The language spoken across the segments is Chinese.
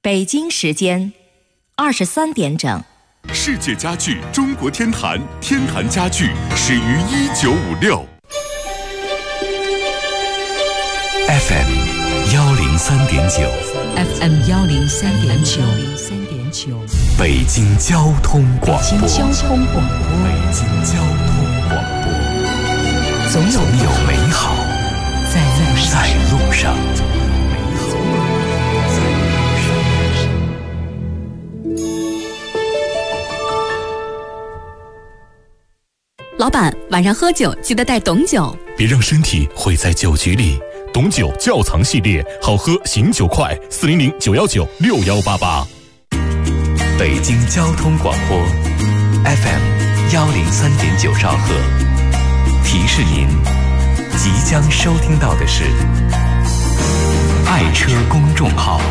北京时间23点整。 世界家具中国天坛，天坛家具始于1956。 FM 103.9 FM 103.9 北京交通广播。 北京交通广播。 北京交通广播。总有美好在路上。 老板，晚上喝酒记得带董酒， 别让身体毁在酒局里。董酒窖藏系列，好喝醒酒快，400-919-6188。 北京交通广播 FM 103.9兆赫，提示您即将收听到的是爱车公众号。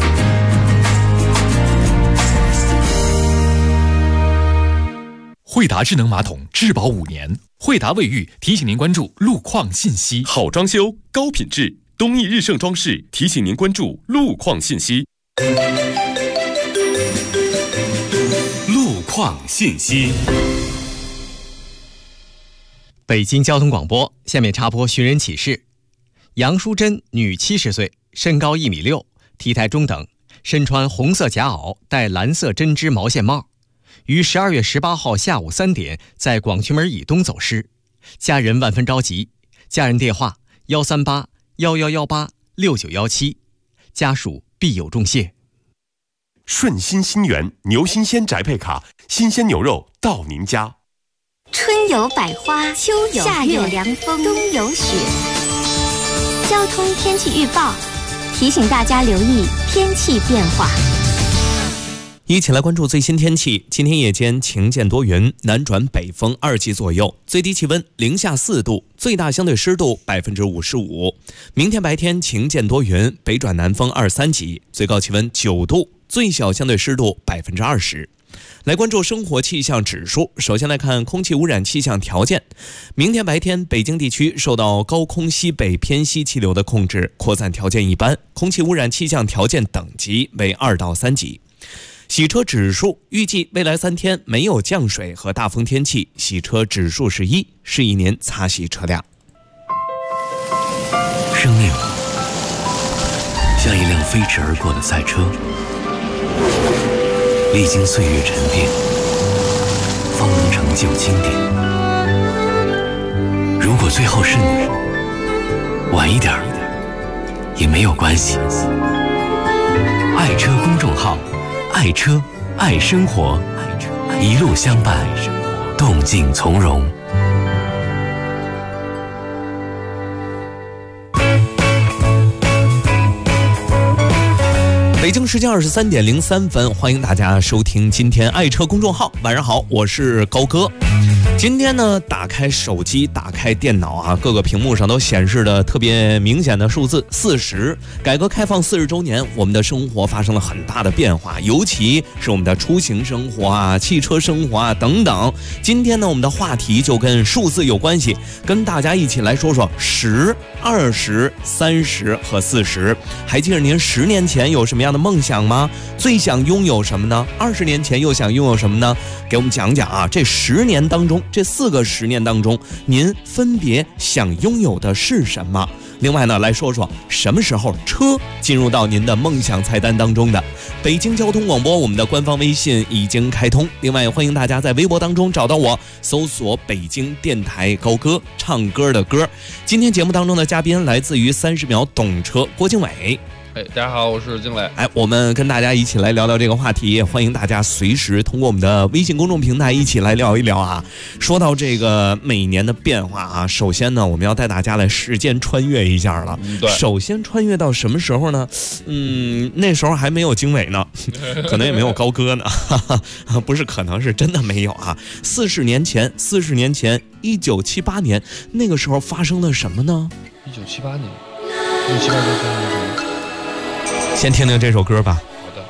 惠达智能马桶质保5年，惠达卫浴提醒您关注路况信息。 好装修，高品质，东义日盛装饰提醒您关注路况信息。路况信息。 北京交通广播，下面插播寻人启事。杨淑珍，女，70岁，身高1.6米，体态中等，身穿红色夹袄，戴蓝色针织毛线帽，于12月18号下午3点在广渠门以东走失，家人万分着急。家人电话138-1118-6917，家属必有重谢。 顺心新源牛新鲜宅配卡，新鲜牛肉到您家。 春有百花，秋有夏有凉风，冬有雪。交通天气预报提醒大家留意天气变化。 一起来关注最新天气。今天夜间晴见多云，南转北风2级左右，最低气温零下4度，最大相对湿度55%。明天白天晴见多云，北转南风2、3级，最高气温9度，最小相对湿度20%。来关注生活气象指数。首先来看空气污染气象条件。明天白天，北京地区受到高空西北偏西气流的控制，扩散条件一般，空气污染气象条件等级为2到3级。洗车指数预计未来3天没有降水和大风天气，洗车指数是1，适宜您擦洗车辆。 生命像一辆飞驰而过的赛车，历经岁月沉淀，方能成就经典。如果最后是你，晚一点也没有关系。爱车公众号，爱车爱生活，一路相伴，动静从容。 北京时间23点03分，欢迎大家收听今天爱车公众号。晚上好，我是高哥。今天呢，打开手机，打开电脑啊，各个屏幕上都显示的特别明显的数字40。改革开放40周年，我们的生活发生了很大的变化，尤其是我们的出行生活啊、汽车生活啊等等。今天呢，我们的话题就跟数字有关系，跟大家一起来说说10、20、30和40。还记得您10年前有什么样的梦想吗？最想拥有什么呢？20年前又想拥有什么呢？给我们讲讲啊，这10年当中，这4个10年当中，您分别想拥有的是什么？另外呢，来说说什么时候车进入到您的梦想菜单当中的。北京交通广播，我们的官方微信已经开通，另外欢迎大家在微博当中找到我，搜索北京电台高歌，唱歌的歌。今天节目当中的嘉宾来自于30秒懂车郭经纬。 大家好，我是经纬。 我们跟大家一起来聊聊这个话题，欢迎大家随时通过我们的微信公众平台一起来聊一聊啊。说到这个每年的变化啊，首先呢，我们要带大家来时间穿越一下了。 对， 首先穿越到什么时候呢？那时候还没有经纬呢，可能也没有高歌呢，不是可能是真的没有啊。40年前，1978年，那个时候发生了什么呢 ？1978年发生了什么？ 先听听这首歌吧。 好的。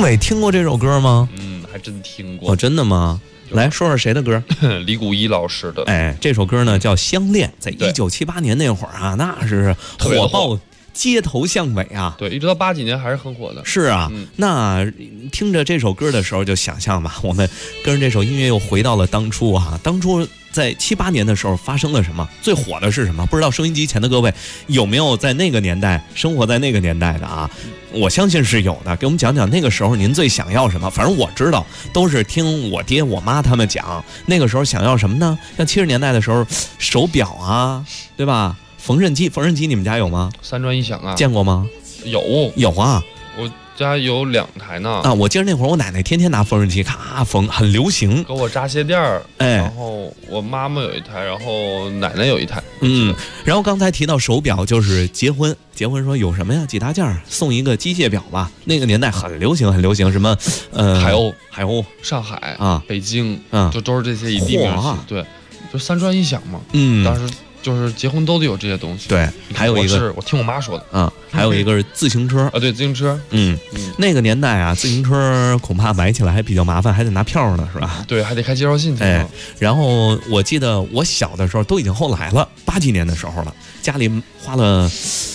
伟听过这首歌吗？ 还真听过。 真的吗？来说说谁的歌？ 李谷一老师的。 这首歌呢叫《相恋》，在1978年那会儿啊，那是火爆街头巷尾啊。 对，一直到80几年还是很火的。 是啊，那听着这首歌的时候，就想象吧，我们跟着这首音乐又回到了当初啊，当初。在78年的时候发生了什么？最火的是什么？不知道收音机前的各位有没有在那个年代生活在那个年代的啊？我相信是有的。给我们讲讲那个时候您最想要什么？反正我知道都是听我爹我妈他们讲，那个时候想要什么呢？像70年代的时候，手表啊，对吧？缝纫机你们家有吗？ 三转一响啊， 见过吗？有啊。 我家有2台呢啊！我记得那会儿我奶奶天天拿缝纫机咔缝，很流行。 给我扎鞋垫儿，然后我妈妈有一台，然后奶奶有一台。 然后刚才提到手表，就是结婚说有什么呀？几大件送一个机械表吧。那个年代很流行什么海鸥、上海啊、 北京就都是这些一地名气。对，就三转一响嘛。当时就是结婚都得有这些东西。 对，还有一个我听我妈说的啊，还有一个是自行车啊，对，自行车。 那个年代啊，自行车恐怕买起来还比较麻烦，还得拿票呢，是吧？ 对，还得开介绍信。 然后我记得我小的时候都已经后来了，80几年的时候了，家里花了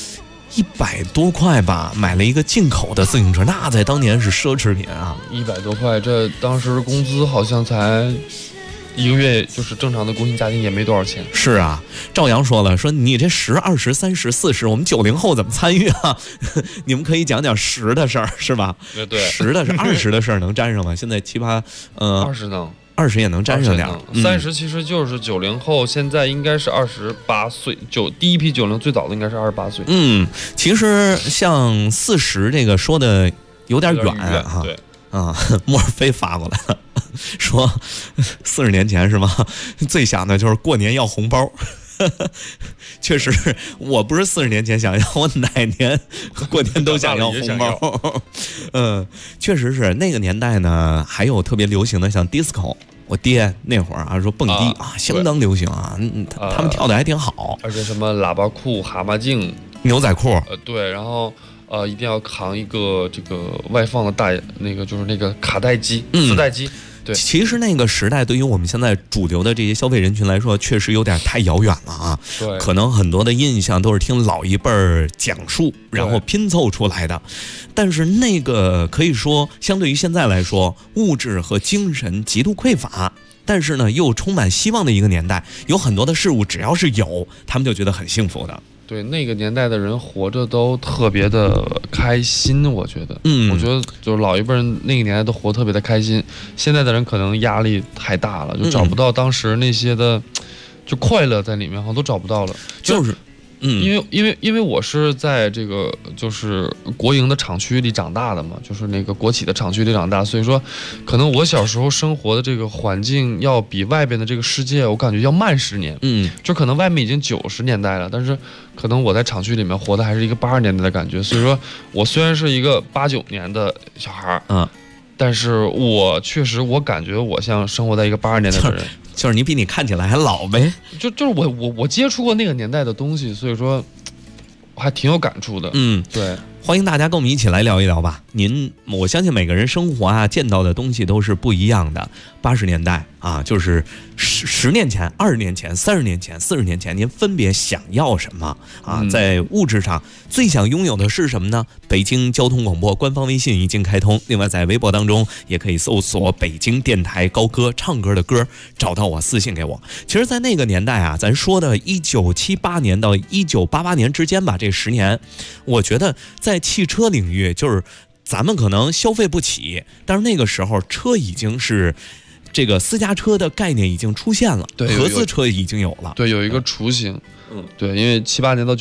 100多块吧，买了一个进口的自行车，那在当年是奢侈品啊。 100多块，这当时工资好像才。1个月就是正常的工薪家庭也没多少钱。 是啊，赵阳说了，说你这10、20、30、40，我们90后怎么参与啊？你们可以讲讲10的事儿，是吧？ 对 ，10的是20的事儿能沾上吗？现在7、8 ，20能 ，20也能沾上点。 30其实就是90后，现在应该是28岁，第一批90最早的应该是28岁。 其实像40这个说的有点远哈。 对。 莫尔菲发过来了，说40年前是吗？最想的就是过年要红包。确实，我不是40年前想要，我哪年过年都想要红包。确实是那个年代呢，还有特别流行的像 disco。我爹那会儿啊说蹦迪相当流行啊，他们跳的还挺好。 而且什么喇叭裤、蛤蟆镜、 牛仔裤， 对，然后。一定要扛一个这个外放的大就是那个卡带机、磁带机。对， 其实那个时代对于我们现在主流的这些消费人群来说，确实有点太遥远了啊。 对， 可能很多的印象都是听老一辈儿讲述，然后拼凑出来的。但是那个可以说，相对于现在来说，物质和精神极度匮乏。但是呢，又充满希望的一个年代，有很多的事物，只要是有，他们就觉得很幸福的。 对，那个年代的人活着都特别的开心，我觉得，我觉得就是老一辈人那个年代都活特别的开心。现在的人可能压力太大了，就找不到当时那些的，就快乐在里面，好像都找不到了。 就是。 因为我是在这个就是国营的厂区里长大的嘛，就是那个国企的厂区里长大，所以说，可能我小时候生活的这个环境要比外边的这个世界，我感觉要慢10年。就可能外面已经90年代了，但是可能我在厂区里面活的还是一个80年代的感觉。所以说我虽然是一个89年的小孩但是我确实我感觉我像生活在一个82年代的人。 就是你比你看起来还老呗， 就是我接触过那个年代的东西，所以说我还挺有感触的。对， 欢迎大家跟我们一起来聊一聊吧。我相信每个人生活啊见到的东西都是不一样的。80年代啊，就是10年前、20年前、30年前、40年前，您分别想要什么啊？在物质上最想拥有的是什么呢？北京交通广播官方微信已经开通，另外在微博当中也可以搜索北京电台高歌唱歌的歌，找到我私信给我。其实在那个年代啊，咱说的1978年到1988年之间吧，这10年，我觉得在汽车领域，就是咱们可能消费不起，但是那个时候车已经是这个私家车的概念已经出现了， 对， 合资车已经有了， 对，有一个雏形。对，因为78年到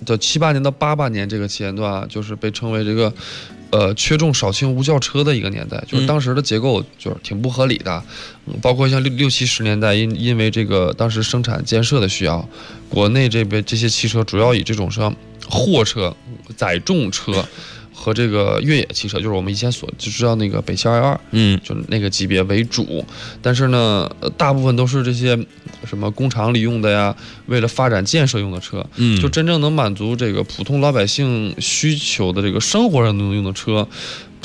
78年到88年这个前段，就是被称为这个缺重少轻无轿车的一个年代，就是当时的结构就是挺不合理的，包括像60、70年代，因为这个当时生产建设的需要，国内这边这些汽车主要以这种像货车、载重车和这个越野汽车，就是我们以前所就知道那个北汽212，就那个级别为主。但是呢，大部分都是这些什么工厂里用的呀，为了发展建设用的车，就真正能满足这个普通老百姓需求的这个生活上能用的车，真的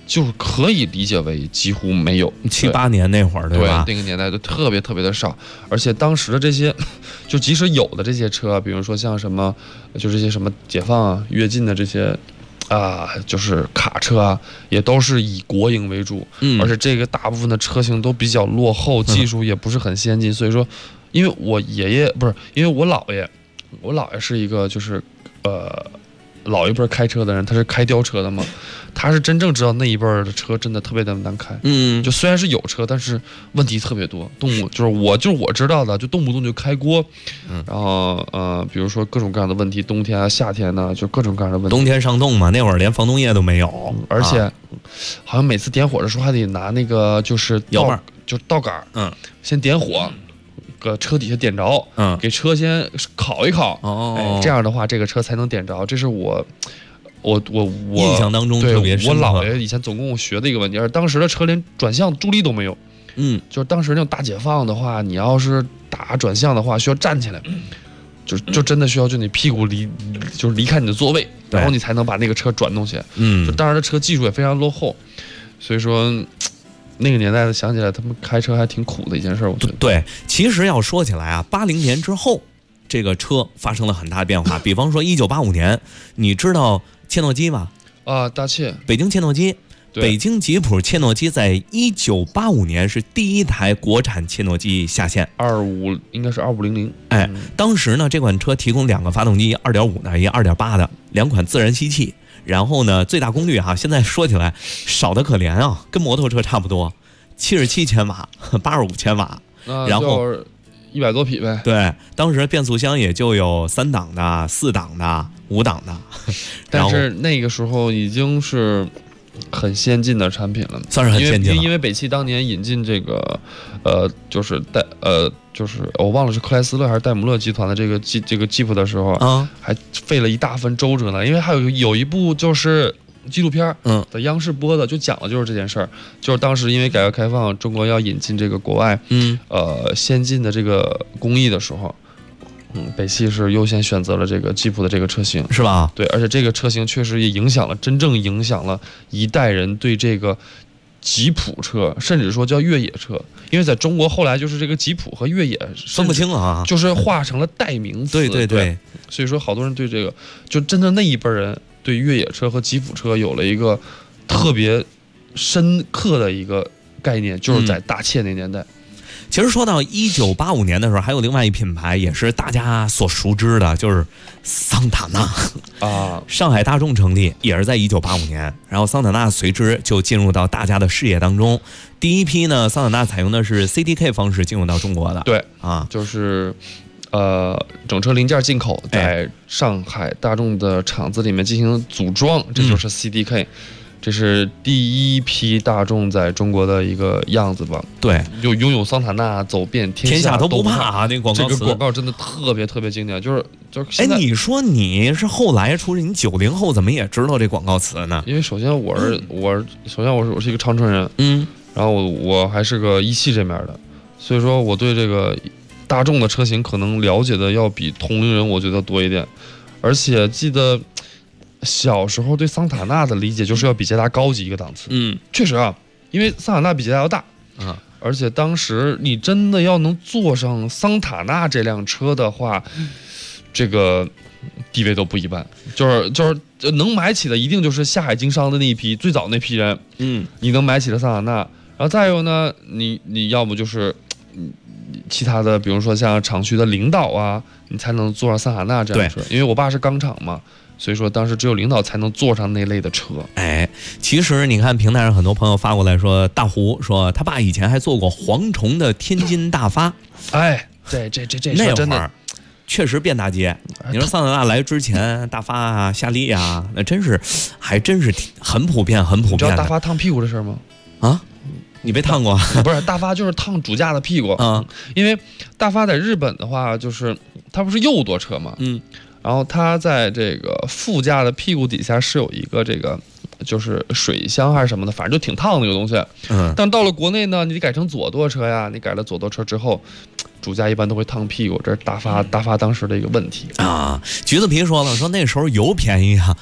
就是可以理解为几乎没有。 7、8年那会儿，对吧？ 对，那个年代就特别特别的少，而且当时的这些，就即使有的这些车，比如说像什么，就这些什么解放啊、跃进的这些。就是卡车啊，也都是以国营为主，而且这个大部分的车型都比较落后，技术也不是很先进，所以说，因为我爷爷不是，因为我姥爷是一个就是老一辈开车的人，他是开吊车的嘛，他是真正知道那一辈的车真的特别的难开，就虽然是有车，但是问题特别多，就是我知道的，就动不动就开锅，然后比如说各种各样的问题，冬天啊夏天呢，就各种各样的问题。 冬天上冻嘛，那会儿连防冻液都没有， 而且好像每次点火的时候还得拿那个就是摇把， 就道杆，先点火。搁车底下点着，给车先烤一烤，这样的话这个车才能点着。这是我印象当中特别深刻。 我姥爷以前总跟我学的一个问题，而当时的车连转向助力都没有，就是当时那种大解放的话，你要是打转向的话，需要站起来，就真的需要就你屁股就是离开你的座位，然后你才能把那个车转动起来。就当时的车技术也非常落后，所以说。那个年代的想起来，他们开车还挺苦的一件事，我觉得。 对，其实要说起来啊，80年之后，这个车发生了很大的变化。比方说1985年，你知道切诺基吗？ 大切， 北京切诺基，北京吉普切诺基在1985年是第一台国产切诺基下线 ，25应该是2500。 当时呢，这款车提供2个发动机，2.5的，一个2.8的，2款自然吸气。然后呢，最大功率现在说起来少得可怜啊，跟摩托车差不多，77千瓦，85千瓦，然后 100多匹呗。 对，当时变速箱也就有3档的、4档的、5档的， 但是那个时候已经是很先进的产品了， 算是很先进了。 因为北汽当年引进这个，就是就是我忘了是克莱斯勒还是戴姆勒集团的这个吉普的时候，还费了一大番周折呢。因为还有一部就是纪录片，在央视播的，就讲的就是这件事儿。就是当时因为改革开放，中国要引进这个国外，先进的这个工艺的时候，北汽是优先选择了这个吉普的这个车型， 是吧？ 对，而且这个车型确实也真正影响了一代人对这个吉普车，甚至说叫越野车，因为在中国后来就是这个吉普和越野分不清了啊， 就是化成了代名词。对，所以说好多人对这个，就真的那一辈人对越野车和吉普车有了一个特别深刻的一个概念，就是在大切那年代。 其实说到1985年的时候，还有另外一品牌也是大家所熟知的，就是桑塔纳啊。 上海大众成立也是在1985年，然后桑塔纳随之就进入到大家的视野当中。第一批呢，桑塔纳采用的是 CDK 方式进入到中国的。 对啊，就是整车零件进口，在上海大众的厂子里面进行组装，这就是 CDK。这是第一批大众在中国的一个样子吧？ 对， 就拥有桑塔纳走遍天下都不怕啊！那广告词， 这个广告真的特别特别经典，就是哎，你说你是后来出生，你90后怎么也知道这广告词呢？ 因为首先我是一个长春人，然后我还是个一汽这面的，所以说我对这个大众的车型可能了解的要比同龄人我觉得多一点，而且记得。小时候对桑塔纳的理解就是要比捷达高级一个档次，确实啊，因为桑塔纳比捷达要大啊，而且当时你真的要能坐上桑塔纳这辆车的话，这个地位都不一般，就是能买起的一定就是下海经商的那一批最早那批人，你能买起了桑塔纳，然后再有呢，你要不就是其他的，比如说像厂区的领导啊，你才能坐上桑塔纳这样的车，因为我爸是钢厂嘛。所以说，当时只有领导才能坐上那类的车。 哎，其实你看平台上很多朋友发过来说，大胡说他爸以前还做过蝗虫的天津大发。 哎，这那会儿确实遍大街。你说桑塔纳来之前，大发啊、夏利啊，那还真是很普遍，很普遍的。你知道大发烫屁股的事吗？ 啊？你被烫过？ 不是，大发就是烫主驾的屁股啊。因为大发在日本的话，就是它不是右舵车嘛，然后它在这个副驾的屁股底下是有一个这个就是水箱还是什么的，反正就挺烫的一个东西。但到了国内呢，你得改成左舵车呀。你改了左舵车之后，主驾一般都会烫屁股，这是大发当时的一个问题啊。橘子皮说了，说那时候油便宜啊，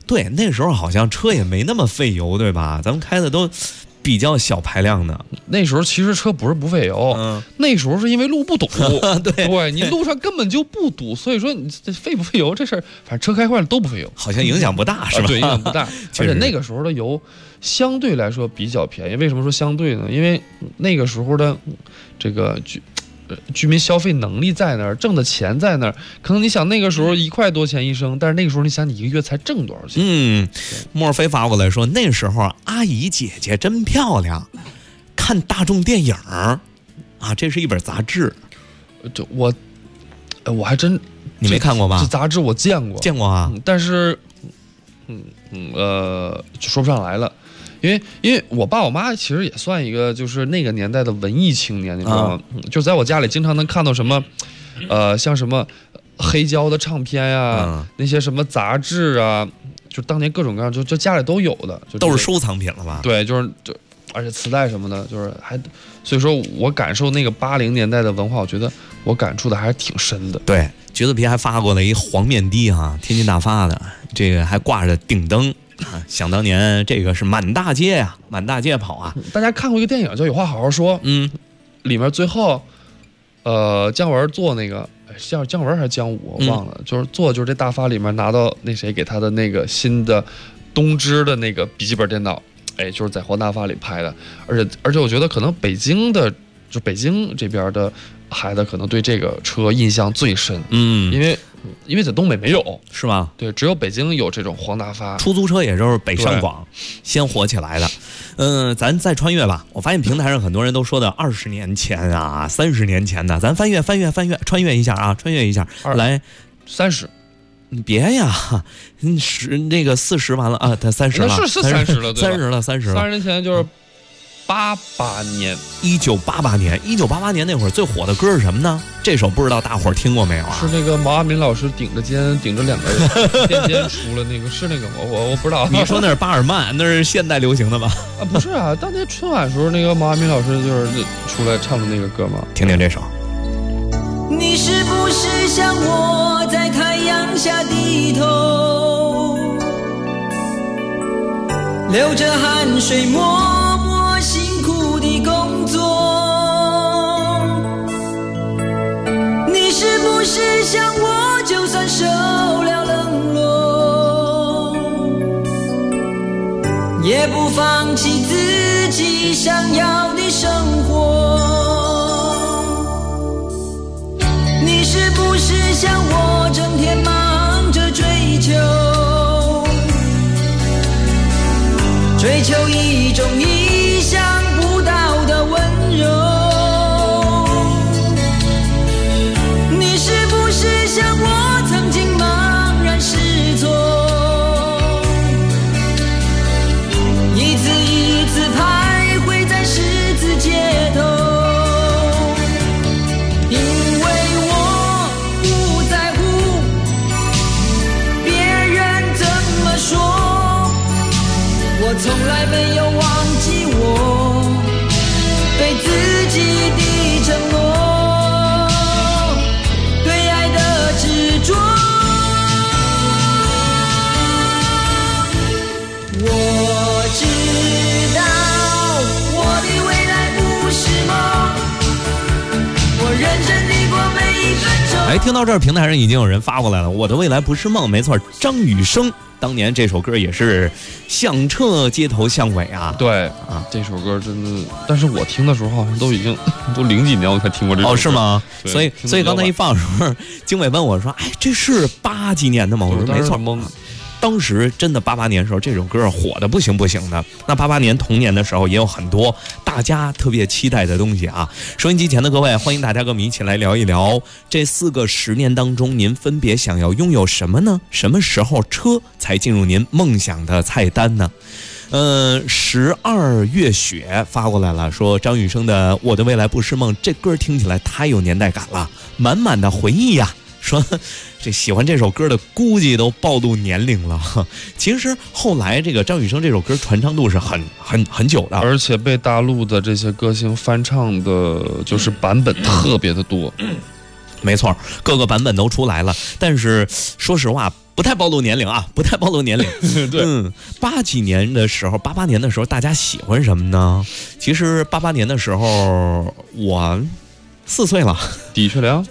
对，那时候好像车也没那么费油，对吧？咱们开的都比较小排量的。 那时候其实车不是不费油，那时候是因为路不堵。对，你路上根本就不堵，所以说你这费不费油这事儿，反正车开坏了都不费油， 好像影响不大，是吧？ 对，影响不大。而且那个时候的油相对来说比较便宜。为什么说相对呢？因为那个时候的这个居民消费能力在那儿，挣的钱在那儿。可能你想那个时候1块多钱1升，但是那个时候你想你1个月才挣多少钱？ 莫非发过来说那时候阿姨姐姐真漂亮，看大众电影啊，这是一本杂志。 我还真你没看过吧？ 这杂志我见过啊， 但是就说不上来了。因为我爸我妈其实也算一个就是那个年代的文艺青年，你知道吗？就在我家里经常能看到什么，像什么黑胶的唱片呀，那些什么杂志啊，就当年各种各样，就家里都有的， 都是收藏品了吧？ 对，而且磁带什么的，所以说我感受那个80年代的文化，我觉得我感触的还是挺深的。 对，橘子皮还发过了一黄面的啊，天津大发的，这个还挂着顶灯。想当年这个是满大街呀，满大街跑啊！ 大家看过一个电影叫《有话好好说》，里面最后，姜文做那个姜文还是姜武我忘了，就是这大发里面拿到那谁给他的那个新的东芝的那个笔记本电脑，就是在黄大发里拍的，而且我觉得可能北京这边的孩子可能对这个车印象最深，因为在东北没有， 是吧？ 对，只有北京有这种黄大发出租车，也就是北上广先火起来的。咱再穿越吧。我发现平台上很多人都说的20年前啊，30年前的，咱翻阅，穿越一下啊，来 30。 你别呀那个40完了啊，他30了， 是30了，对吧 30了，30 年前就是88年，1988年那会儿最火的歌是什么呢？这首不知道大伙儿听过没有啊？ 是那个毛阿敏老师顶着2个人垫肩出了那个，是那个吗？我不知道。 你说那是巴尔曼，那是现代流行的吧？ 不是啊，当年春晚时候那个毛阿敏老师就是出来唱的那个歌嘛。 听听这首。 你是不是像我在太阳下低头，流着汗水默默辛苦的工作？你是不是像我就算受了冷落，也不放弃自己想要的生活？你是不是像我整天忙着追求一种意想不到的温柔？你是不是像我曾经茫然失措，一次一次徘徊在十字街头？因为我不在乎别人怎么说，我从来没有忘记我对自己的承诺，对爱的执着。我知道我的未来不是梦，我认真地过每一分钟。 听到这儿，平台上已经有人发过来了，我的未来不是梦，没错，张雨生当年这首歌也是响彻街头巷尾啊。 对啊，这首歌真的，但是我听的时候好像都零几年我才听过这首歌。 是吗？所以刚才一放的时候，经纬问我说：“这是80几年的吗？”我说：“没错。”当时真的88年的时候，这首歌火的不行的。那88年同年的时候，也有很多大家特别期待的东西啊。收音机前的各位，欢迎大家跟我们一起来聊一聊这4个10年当中，您分别想要拥有什么呢？什么时候车才进入您梦想的菜单呢？12月雪发过来了，说张雨生的《我的未来不是梦》这歌听起来太有年代感了，满满的回忆呀。说这喜欢这首歌的估计都暴露年龄了。其实后来这个张雨生这首歌传唱度是很久的， 而且被大陆的这些歌星翻唱的就是版本特别的多。 没错，各个版本都出来了，但是说实话不太暴露年龄啊，不太暴露年龄。 对 ，88年的时候，大家喜欢什么呢？其实88年的时候，我4岁了。 的确良，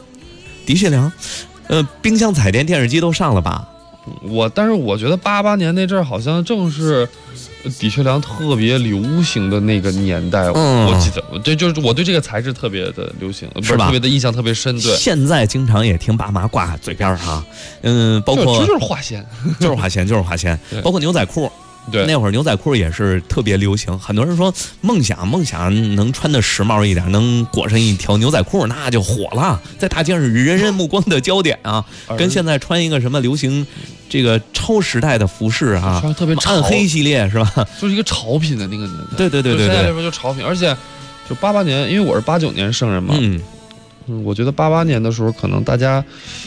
冰箱、彩电、电视机都上了吧？ 但是我觉得88年那阵儿好像正是的确良特别流行的那个年代，我记得，这就是我对这个材质特别的流行， 是吧？ 特别的印象特别深。对， 现在经常也听爸妈挂嘴边啊，包括这就是花仙， 就是花仙，包括牛仔裤。 对， 那会儿牛仔裤也是特别流行，很多人说梦想能穿的时髦一点，能裹上一条牛仔裤，那就火了，在大街上人人目光的焦点啊，跟现在穿一个什么流行这个超时代的服饰啊， 穿特别暗黑系列是吧？ 就是一个潮品的那个年代。 对， 现在来说就潮品，而且就88年，因为我是89年生人嘛，我觉得88年的时候可能大家，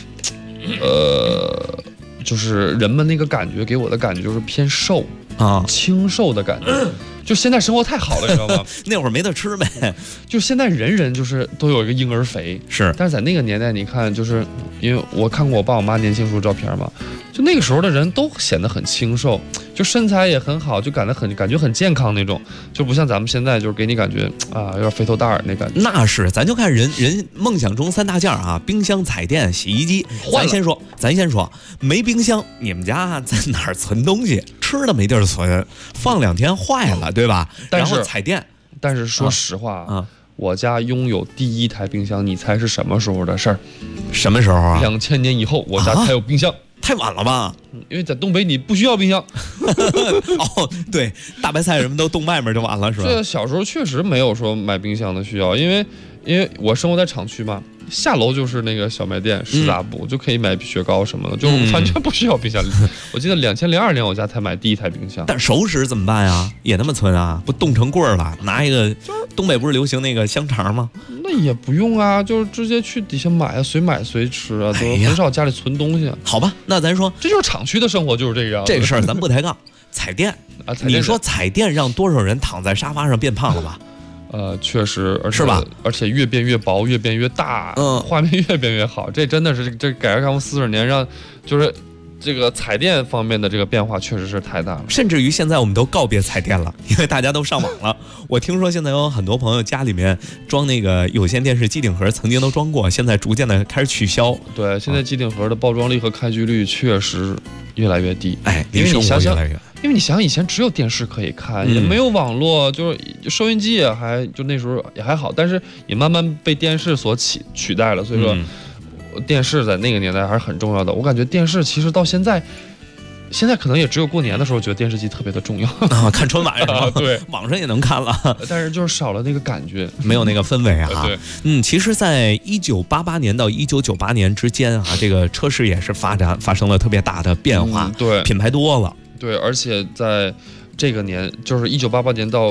就是人们那个感觉给我的感觉就是偏瘦。清瘦的感觉，就现在生活太好了，你知道吗？ 那会儿没得吃呗， 就现在人人就是都有一个婴儿肥， 是。 但是在那个年代，你看，就是因为我看过我爸我妈年轻时候照片嘛，就那个时候的人都显得很清瘦，就身材也很好，就感觉很健康那种，就不像咱们现在就是给你感觉啊有点肥头大耳那感觉。 那是，咱就看人梦想中3大件啊，冰箱、彩电、洗衣机。咱先说，没冰箱，你们家在哪儿存东西？吃的没地儿存，放2天坏了，对吧？然后彩电。 但是说实话我家拥有第1台冰箱，你猜是什么时候的事儿？ 什么时候啊 ？2000年以后，我家才有冰箱。 太晚了吧？ 因为在东北你不需要冰箱。 哦，对，大白菜什么都冻外面就完了，是吧？ 这小时候确实没有说买冰箱的需要，因为我生活在厂区嘛，下楼就是那个小卖店、食杂部，就可以买雪糕什么的，就完全不需要冰箱。我记得2002年我家才买第1台冰箱。 但熟食怎么办呀？也那么存啊？不冻成棍儿了？拿一个，东北不是流行那个香肠吗？ 那也不用啊，就是直接去底下买，随买随吃啊，都很少家里存东西。 好吧，那咱说， 这就是厂区的生活，就是这个样子。 这个事儿咱不抬杠。彩电啊，你说彩电让多少人躺在沙发上变胖了吧？ 确实， 是吧？ 而且越变越薄，越变越大，画面越变越好。这真的是这改革开放40年让就是这个彩电方面的这个变化确实是太大了。 甚至于现在我们都告别彩电了，因为大家都上网了。我听说现在有很多朋友家里面装那个有线电视机顶盒，曾经都装过，现在逐渐的开始取消。 对，现在机顶盒的爆装率和开机率确实越来越低。 因为你想想， 因为你想想以前只有电视可以看，也没有网络，就是收音机也还就那时候也还好，但是也慢慢被电视所取代了。所以说，电视在那个年代还是很重要的。我感觉电视其实到现在可能也只有过年的时候觉得电视机特别的重要啊，看春晚是吧？ 对， 网上也能看了， 但是就是少了那个感觉， 没有那个氛围啊。 对， 其实，在1988年到1998年之间啊，这个车市也是发生了特别大的变化， 对， 品牌多了。 对，而且在这个年，就是1988年到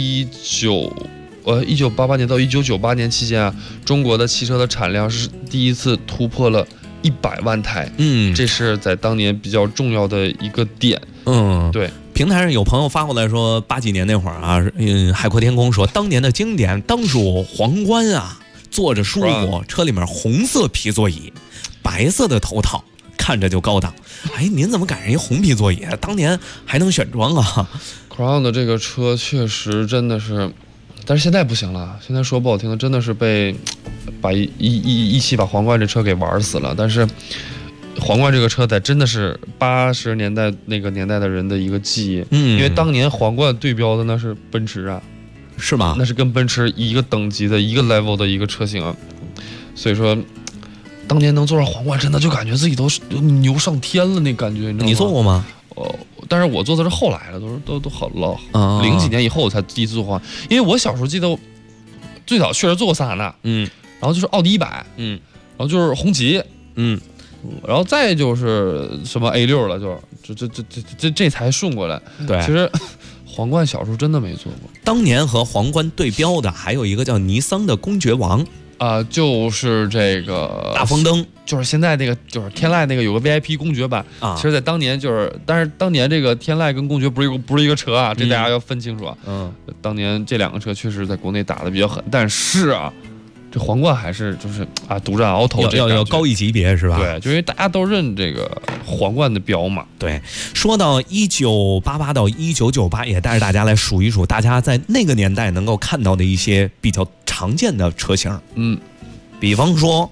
1988年到1998年期间啊，中国的汽车的产量是第一次突破了100万台，这是在当年比较重要的一个点。对， 平台上有朋友发过来说，80几年那会儿啊，海阔天空说当年的经典当属皇冠啊，坐着舒服，车里面红色皮座椅，白色的头套，看着就高档。哎，您怎么赶上一红皮座椅？当年还能选装啊 ！Crown 的这个车确实真的是，但是现在不行了。现在说不好听的，真的是把一起把皇冠这车给玩死了。但是皇冠这个车真的是80年代那个年代的人的一个记忆，因为当年皇冠对标的那是奔驰啊， 是吗？ 那是跟奔驰一个等级的一个 level 的一个车型啊，所以说。当年能坐上皇冠，真的就感觉自己都牛上天了，那感觉，你知道吗？ 你坐过吗？ 但是我坐的是后来的，都好了，00几年以后我才第一次坐皇冠。因为我小时候记得，最早确实坐过桑塔纳，然后就是奥迪100，然后就是红旗，然后再就是什么 A6了，这才顺过来。 对， 其实皇冠小时候真的没坐过。 当年和皇冠对标的还有一个叫尼桑的公爵王。 就是这个大风灯， 就是现在那个就是天籁那个有个 VIP 公爵版啊。其实，在当年就是，但是当年这个天籁跟公爵不是一个车啊，这大家要分清楚啊。当年这2个车确实在国内打的比较狠，但是啊， 这皇冠还是就是独占鳌头， 要高一级别是吧？ 对，就因为大家都认这个皇冠的标嘛。 对，说到1988到1998，也带着大家来数一数，大家在那个年代能够看到的一些比较常见的车型。比方说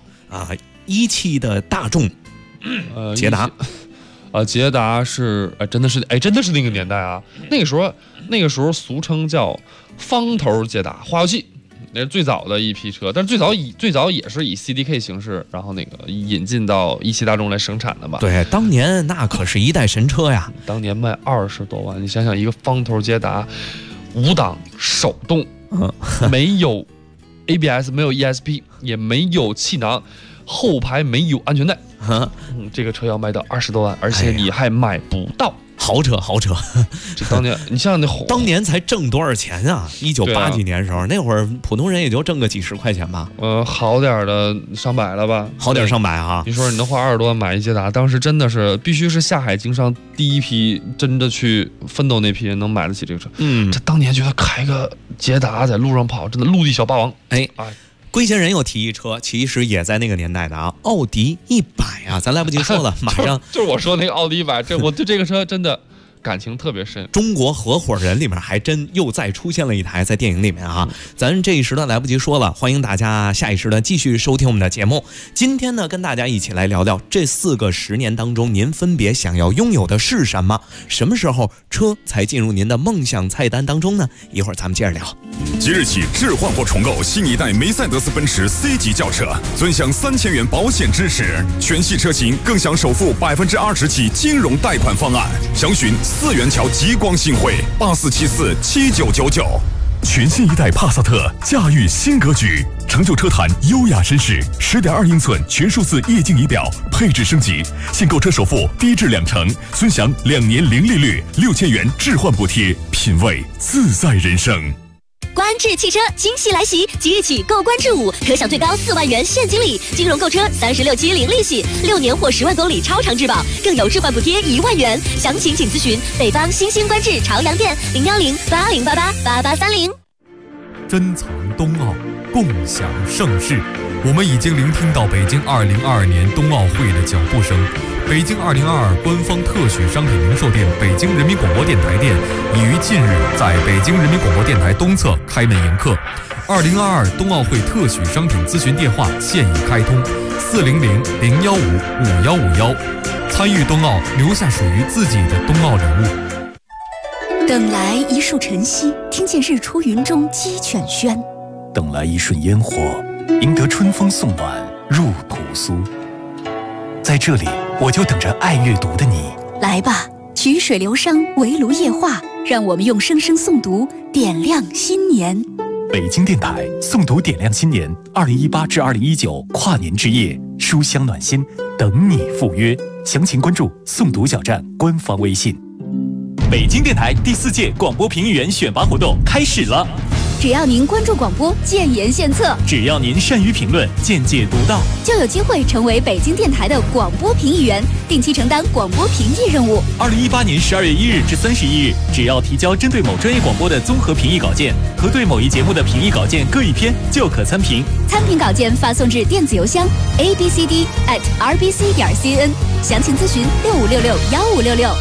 17的大众，捷达。 捷达是真的是那个年代啊。那个时候俗称叫方头捷达花油器。那是最早的一批车，但是最早也是以 CDK 形式，然后那个引进到17大众来生产的吧？ 对，当年那可是一代神车呀， 当年卖20多万。你想想，一个方头捷达，5档手动，没有 ABS， 没有 ESP， 也没有气囊，后排没有安全带。这个车要卖到20多万，而且你还买不到。 豪车， 这当年你像当年才挣多少钱啊？1980几年时候，那会儿普通人也就挣个几十块钱吧。 好点的上百了吧？ 好点上百啊！ 你说你能花20多万买一捷达，当时真的是必须是下海经商第一批真的去奋斗那批人能买得起这个车。这当年觉得开个捷达在路上跑，真的陆地小霸王。 龟贤人又提一车，其实也在那个年代的奥迪100啊，咱来不及说了，马上就是我说那个奥迪100，我对这个车真的感情特别深。 中国合伙人里面还真又再出现了一台，在电影里面咱这一时段来不及说了，欢迎大家下一时段继续收听我们的节目。今天呢，跟大家一起来聊聊这4个10年当中，您分别想要拥有的是什么？什么时候车才进入您的梦想菜单当中呢？一会儿咱们接着聊。 即日起置换或重购新一代梅赛德斯奔驰 C 级轿车，尊享3000元保险支持，全系车型更享首付20%起金融贷款方案。详询4元桥极光新汇84747999。全新一代帕萨特驾驭新格局，成就车坛优雅绅士，10.2英寸全数字液晶仪表，配置升级，现购车首付低至20%，尊享2年零利率，6000元置换补贴，品味自在人生。 观致汽车惊喜来袭，即日起购观致5可享最高4万元现金礼，金融购车36期零利息，6年或10万公里超长质保，更有置换补贴1万元。详情请咨询北方新兴观致朝阳店01080888830。 珍藏冬奥，共享盛世。我们已经聆听到北京2022年冬奥会的脚步声。北京2022官方特许商品零售店北京人民广播电台店已于近日在北京人民广播电台东侧开门迎客。2022冬奥会特许商品咨询电话现已开通，400-015-5151。参与冬奥，留下属于自己的冬奥礼物。 等来一束晨曦，听见日出云中鸡犬喧； 等来一瞬烟火，赢得春风送暖入屠苏。在这里，我就等着爱阅读的你。 来吧，曲水流觞，围炉夜话，让我们用声声诵读点亮新年。 北京电台诵读点亮新年，2018至2019跨年之夜，书香暖心，等你赴约。详情关注诵读小站官方微信。北京电台第4届广播评议员选拔活动开始了。 只要您关注广播，建言献策； 只要您善于评论，见解独到， 就有机会成为北京电台的广播评议员，定期承担广播评议任务。 2018年12月1日至31日，只要提交针对某专业广播的综合评议稿件和对某一节目的评议稿件各1篇，就可参评。 参评稿件发送至电子邮箱 abcd@rbc.cn， 详情咨询65661566。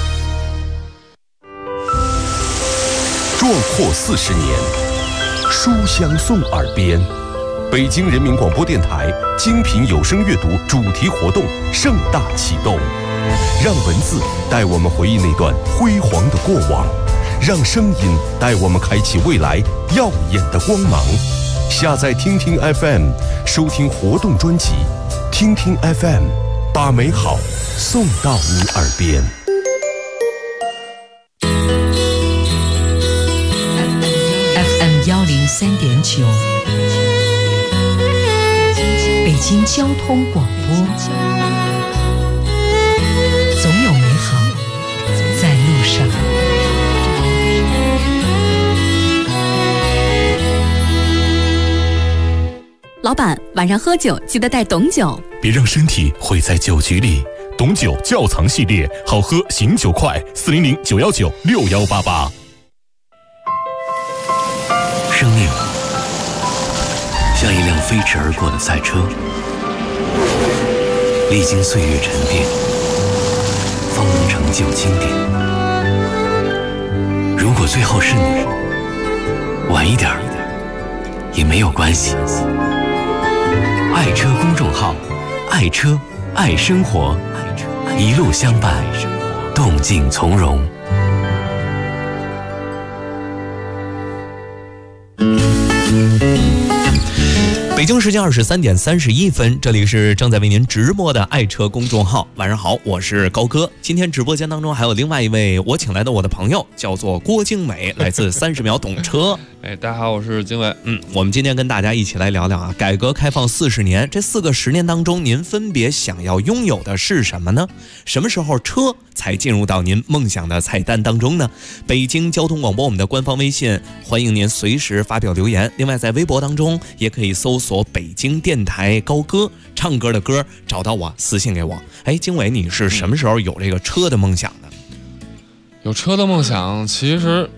壮阔40年，书香送耳边。北京人民广播电台精品有声阅读主题活动盛大启动，让文字带我们回忆那段辉煌的过往，让声音带我们开启未来耀眼的光芒。下载听听 FM， 收听活动专辑，听听 FM， 把美好送到你耳边。 103.9，北京交通广播，总有美好在路上。 老板，晚上喝酒记得带董酒， 别让身体毁在酒局里。董酒窖藏系列，好喝醒酒快，400-919-6188。 生命像一辆飞驰而过的赛车，历经岁月沉淀，方能成就经典。如果最后是你，晚一点也没有关系。爱车公众号，爱车爱生活，一路相伴，动静从容。 北京时间23点31分，这里是正在为您直播的爱车公众号。晚上好，我是高哥。今天直播间当中还有另外一位我请来的我的朋友，叫做郭经纬，来自30秒懂车。 大家好，我是经纬。 我们今天跟大家一起来聊聊啊，改革开放40年，这4个10年当中，您分别想要拥有的是什么呢？什么时候车才进入到您梦想的菜单当中呢？北京交通广播我们的官方微信，欢迎您随时发表留言。另外在微博当中也可以搜索北京电台高歌，唱歌的歌，找到我私信给我。经纬，你是什么时候有这个车的梦想的？ 有车的梦想，其实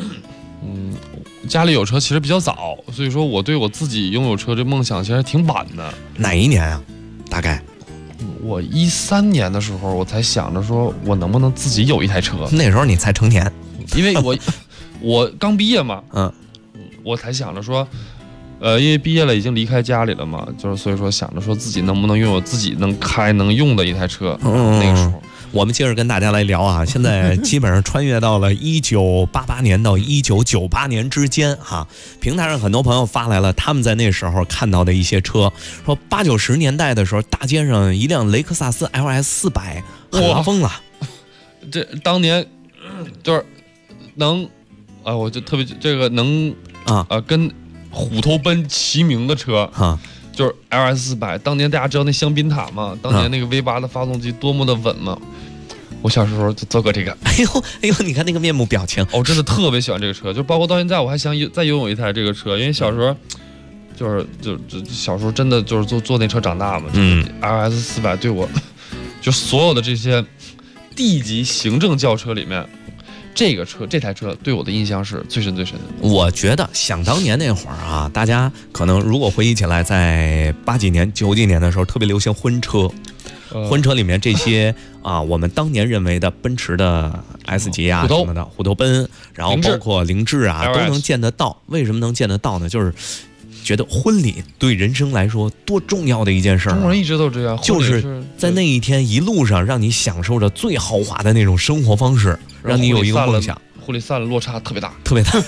家里有车其实比较早，所以说我对我自己拥有车这梦想其实挺晚的。 哪一年啊？大概我13年的时候，我才想着说我能不能自己有一台车。 那时候你才成年， 因为我刚毕业嘛，我才想着说，因为毕业了已经离开家里了嘛，就是所以说想着说自己能不能拥有自己能开能用的一台车。那个时候。 我们接着跟大家来聊啊，现在基本上穿越到了1988年到1998年之间哈。平台上很多朋友发来了他们在那时候看到的一些车，说80、90年代的时候，大街上一辆雷克萨斯 LS400很拉风了。 这当年就是能我就特别这个能跟虎头奔齐名的车就是 LS400， 当年大家知道那香槟塔吗？当年那个 V8的发动机多么的稳吗？我小时候就坐过这个。 哎呦，你看那个面目表情， 真的特别喜欢这个车，就包括到现在我还想再拥有一台这个车，因为小时候小时候真的就是坐那车长大嘛。LS400 对我就所有的这些地级行政轿车里面，这台车对我的印象是最深最深的。 我觉得想当年那会儿啊，大家可能如果回忆起来，在80几年、90几年的时候，特别流行婚车。婚车里面这些我们当年认为的奔驰的 S 级啊什么的，虎头奔，然后包括凌志啊，都能见得到。为什么能见得到呢？就是觉得婚礼对人生来说多重要的一件事儿。 中国人一直都这样， 就是在那一天一路上让你享受着最豪华的那种生活方式，让你有一个梦想。 婚礼散了，落差特别大， 特别大。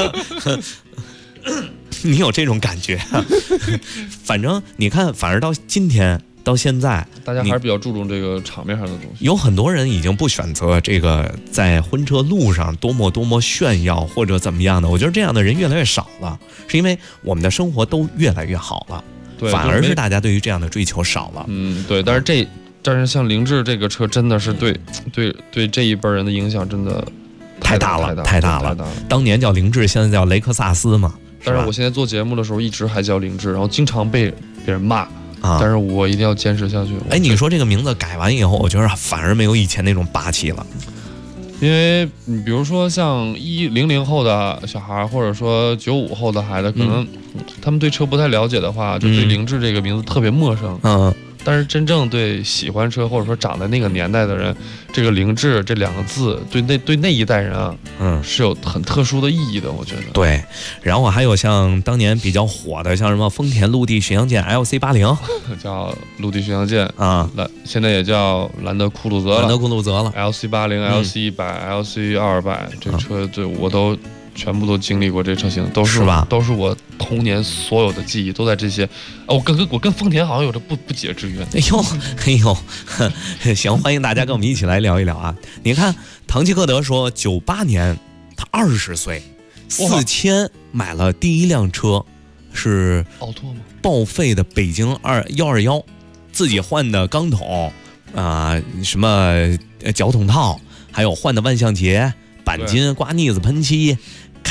你有这种感觉？反正你看，反而到今天。到现在， 大家还是比较注重这个场面上的东西。 有很多人已经不选择这个在婚车路上多么炫耀或者怎么样的。我觉得这样的人越来越少了，是因为我们的生活都越来越好了，反而是大家对于这样的追求少了。 对。但是像凌志这个车真的是对这一辈人的影响真的太大了。 当年叫凌志，现在叫雷克萨斯嘛。 但是我现在做节目的时候一直还叫凌志，然后经常被别人骂。但是我一定要坚持下去。 你说这个名字改完以后，我觉得反而没有以前那种霸气了。 因为你比如说像10后的小孩，或者说95后的孩子，可能他们对车不太了解的话，就对凌志这个名字特别陌生。但是真正对喜欢车或者说长在那个年代的人，这个凌志这2个字对那一代人是有很特殊的意义的，我觉得。 对，然后还有像当年比较火的，像什么丰田陆地巡洋舰 LC80， 叫陆地巡洋舰现在也叫兰德酷路泽了。LC80、LC100、LC200，这车对我都全部都经历过，这车型都是吧？都是我童年所有的记忆，都在这些。我跟丰田好像有着不解之缘。 哎呦，行，欢迎大家跟我们一起来聊一聊啊！你看，唐吉诃德说，98年他20岁，4000买了第一辆车，是奥拓吗？ 报废的北京121，自己换的钢筒什么脚筒套，还有换的万向节、钣金、刮腻子喷漆。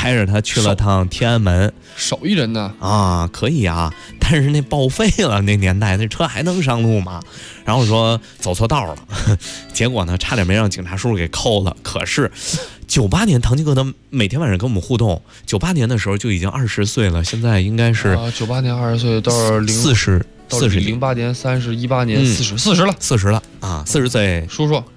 开着它去了趟天安门， 少一人呢啊，可以啊，但是那报废了，那年代那车还能上路吗？然后说走错道了，结果呢差点没让警察叔叔给扣了。可是98年唐吉诃德每天晚上跟我们互动，98年的时候就已经20岁了，现在应该是 98年20岁到 40， 到08年30，18年40了啊，40岁， 叔叔。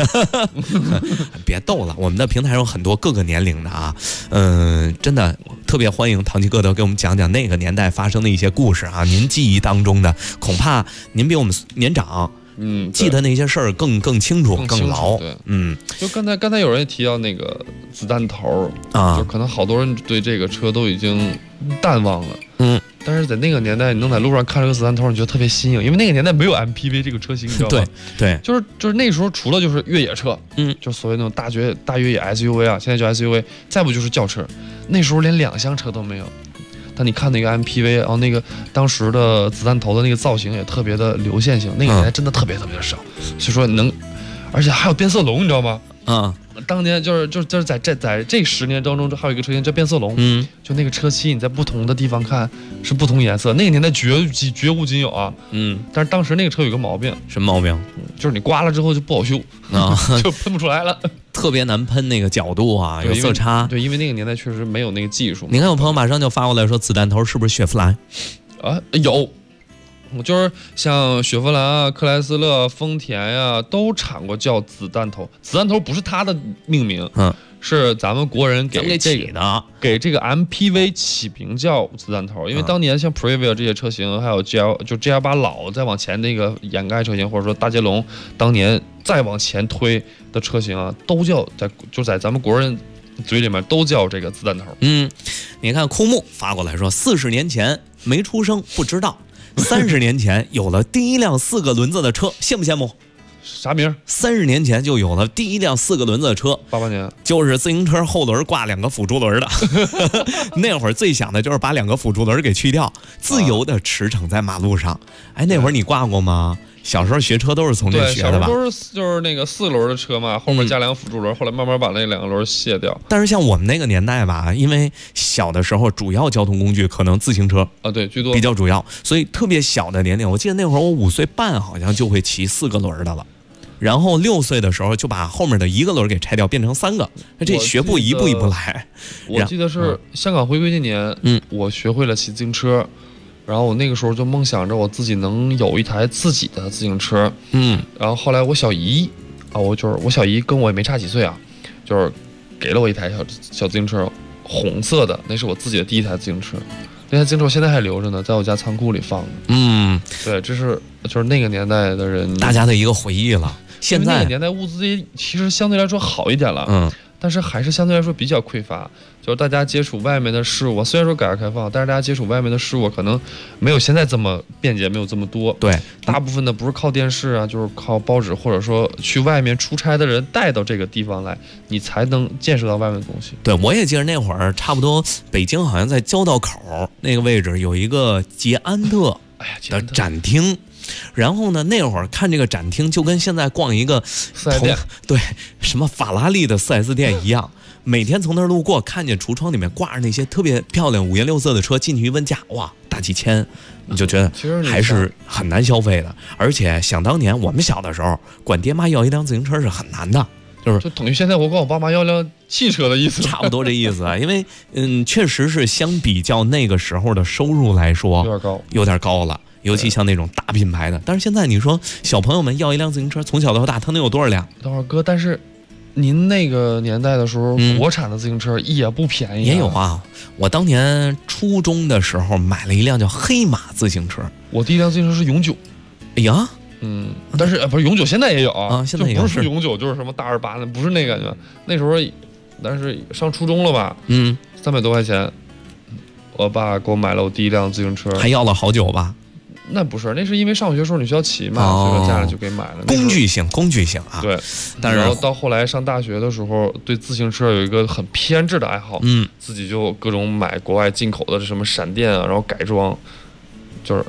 别逗了，我们的平台上有很多各个年龄的啊，真的特别欢迎唐吉诃德给我们讲讲那个年代发生的一些故事啊，您记忆当中的，恐怕您比我们年长，记得那些事儿更清楚、更牢。 对，就刚才有人也提到那个子弹头啊， 就可能好多人对这个车都已经淡忘了，但是在那个年代，你能在路上看这个子弹头，你觉得特别新颖，因为那个年代没有 MPV 这个车型，你知道吗？ 对， 就是那时候除了就是越野车，就所谓那种大越野 SUV 啊，现在叫 SUV， 再不就是轿车，那时候连2厢车都没有。但你看那个 MPV， 然后那个当时的子弹头的那个造型也特别的流线型，那个年代真的特别少，所以说而且还有变色龙，你知道吗？当年就是在这10年当中，还有一个车型叫变色龙，就那个车漆你在不同的地方看是不同颜色，那个年代绝无仅有啊，但是当时那个车有个毛病， 什么毛病？ 就是你刮了之后就不好修啊，就喷不出来了， 特别难喷那个角度啊，有色差。 对，因为那个年代确实没有那个技术。 你看，有朋友马上就发过来说，子弹头是不是雪佛兰？ 啊，有。就是像雪佛兰啊、克莱斯勒、丰田呀，都产过叫子弹头。子弹头不是它的命名，是咱们国人给这个 MPV 起名叫子弹头。因为当年像 Previa 这些车型，还有 GL8老再往前那个掩盖车型，或者说大捷龙，当年再往前推的车型啊，都叫在咱们国人嘴里面都叫这个子弹头。 你看枯木发过来说，40年前没出生不知道。30年前有了第一辆4个轮子的车，羡不羡慕？ 啥名 ？30年前就有了第一辆4个轮子的车 ，88年就是自行车后轮挂2个辅助轮的。那会儿最想的就是把2个辅助轮给去掉，自由的驰骋在马路上。哎，那会儿你挂过吗？小时候学车都是从这学的吧？ 对，小时候都是就是那个4轮的车嘛，后面加2个辅助轮，后来慢慢把那2个轮卸掉。 但是像我们那个年代吧，因为小的时候主要交通工具可能自行车啊，对，居多比较主要，所以特别小的年龄，我记得那会儿我5岁半好像就会骑4个轮的了。然后6岁的时候就把后面的1个轮给拆掉，变成3个。那这学步一步一步来。 我记得是香港回归那年，我学会了骑自行车。然后我那个时候就梦想着我自己能有一台自己的自行车，然后后来我小姨啊，我小姨跟我也没差几岁啊，就是给了我一台小自行车，红色的，那是我自己的第一台自行车，那台自行车我现在还留着呢，在我家仓库里放着。对，这是就是那个年代的人大家的一个回忆了。现在那个年代物资其实相对来说好一点了，但是还是相对来说比较匮乏，就是大家接触外面的事物，虽然说改革开放，但是大家接触外面的事物可能没有现在这么便捷，没有这么多。 对， 大部分的不是靠电视啊，就是靠报纸，或者说去外面出差的人带到这个地方来，你才能见识到外面的东西。 对，我也记得那会儿差不多北京好像在交道口那个位置有一个捷安特的展厅。然后呢，那会儿看这个展厅就跟现在逛一个 4S店， 对，什么法拉利的4S店一样。每天从那儿路过，看见橱窗里面挂着那些特别漂亮5颜6色的车，进去一问价，哇，大几千，你就觉得还是很难消费的。而且想当年我们小的时候，管爹妈要一辆自行车是很难的， 就等于现在我管我爸妈要辆汽车的意思， 差不多这意思啊。因为确实是相比较那个时候的收入来说，有点高了。尤其像那种大品牌的，但是现在你说小朋友们要一辆自行车，从小到大他能有多少辆？ 等会儿哥，但是您那个年代的时候，国产的自行车也不便宜。 也有啊，我当年初中的时候买了一辆叫黑马自行车。 我第一辆自行车是永久。 哎呀， 但是不是永久，现在也有啊， 现在也有， 不是永久，就是什么大28的，不是那感觉。那时候，但是上初中了吧，300多块钱，我爸给我买了我第一辆自行车， 还要了好久吧。 那不是，那是因为上学时候你需要骑嘛，所以说家里就给买了。 工具性啊。 对， 但是然后到后来上大学的时候，对自行车有一个很偏执的爱好，自己就各种买国外进口的什么闪电啊，然后改装，就是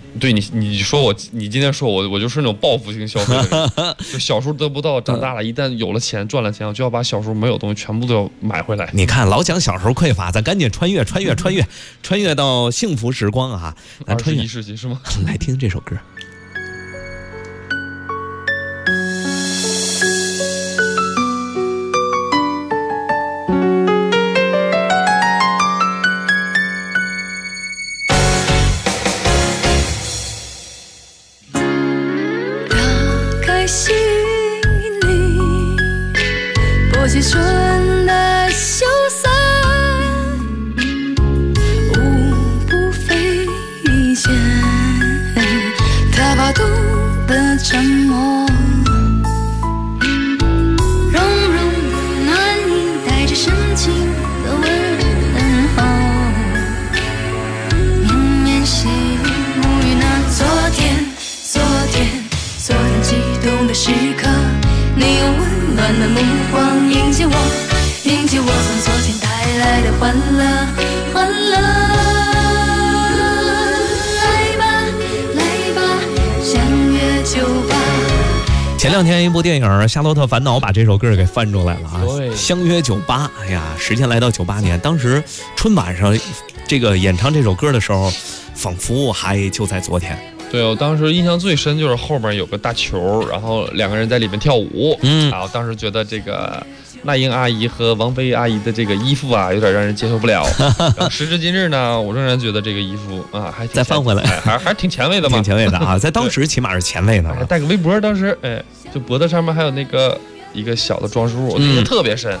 对你说你今天说我就是那种报复性消费的人，就小时候得不到，长大了一旦有了钱赚了钱，我就要把小时候没有东西全部都要买回来。 你看老讲小时候匮乏，咱赶紧穿越到幸福时光啊！咱穿越 21世纪是吗？ 来听这首歌。 心里簸箕顺的羞涩，无不费解，他把懂的沉默，融融的暖意，带着深情的问候，绵绵细雨沐浴那昨天激动的时刻，你用温暖的目光迎接我从昨天带来的欢乐。来吧，相约酒吧。 前2天一部电影《夏洛特烦恼》把这首歌给翻出来了啊，相约酒吧。哎呀，时间来到98年，当时春晚上这个演唱这首歌的时候，仿佛还就在昨天。 对，我当时印象最深就是后面有个大球，然后2个人在里面跳舞。然后当时觉得这个那英阿姨和王菲阿姨的这个衣服啊，有点让人接受不了。然后时至今日呢，我仍然觉得这个衣服啊，还再翻回来， 还挺前卫的嘛， 挺前卫的啊，在当时起码是前卫的。 还带个围脖，当时就脖子上面还有那个一个小的装饰物，我印象特别深。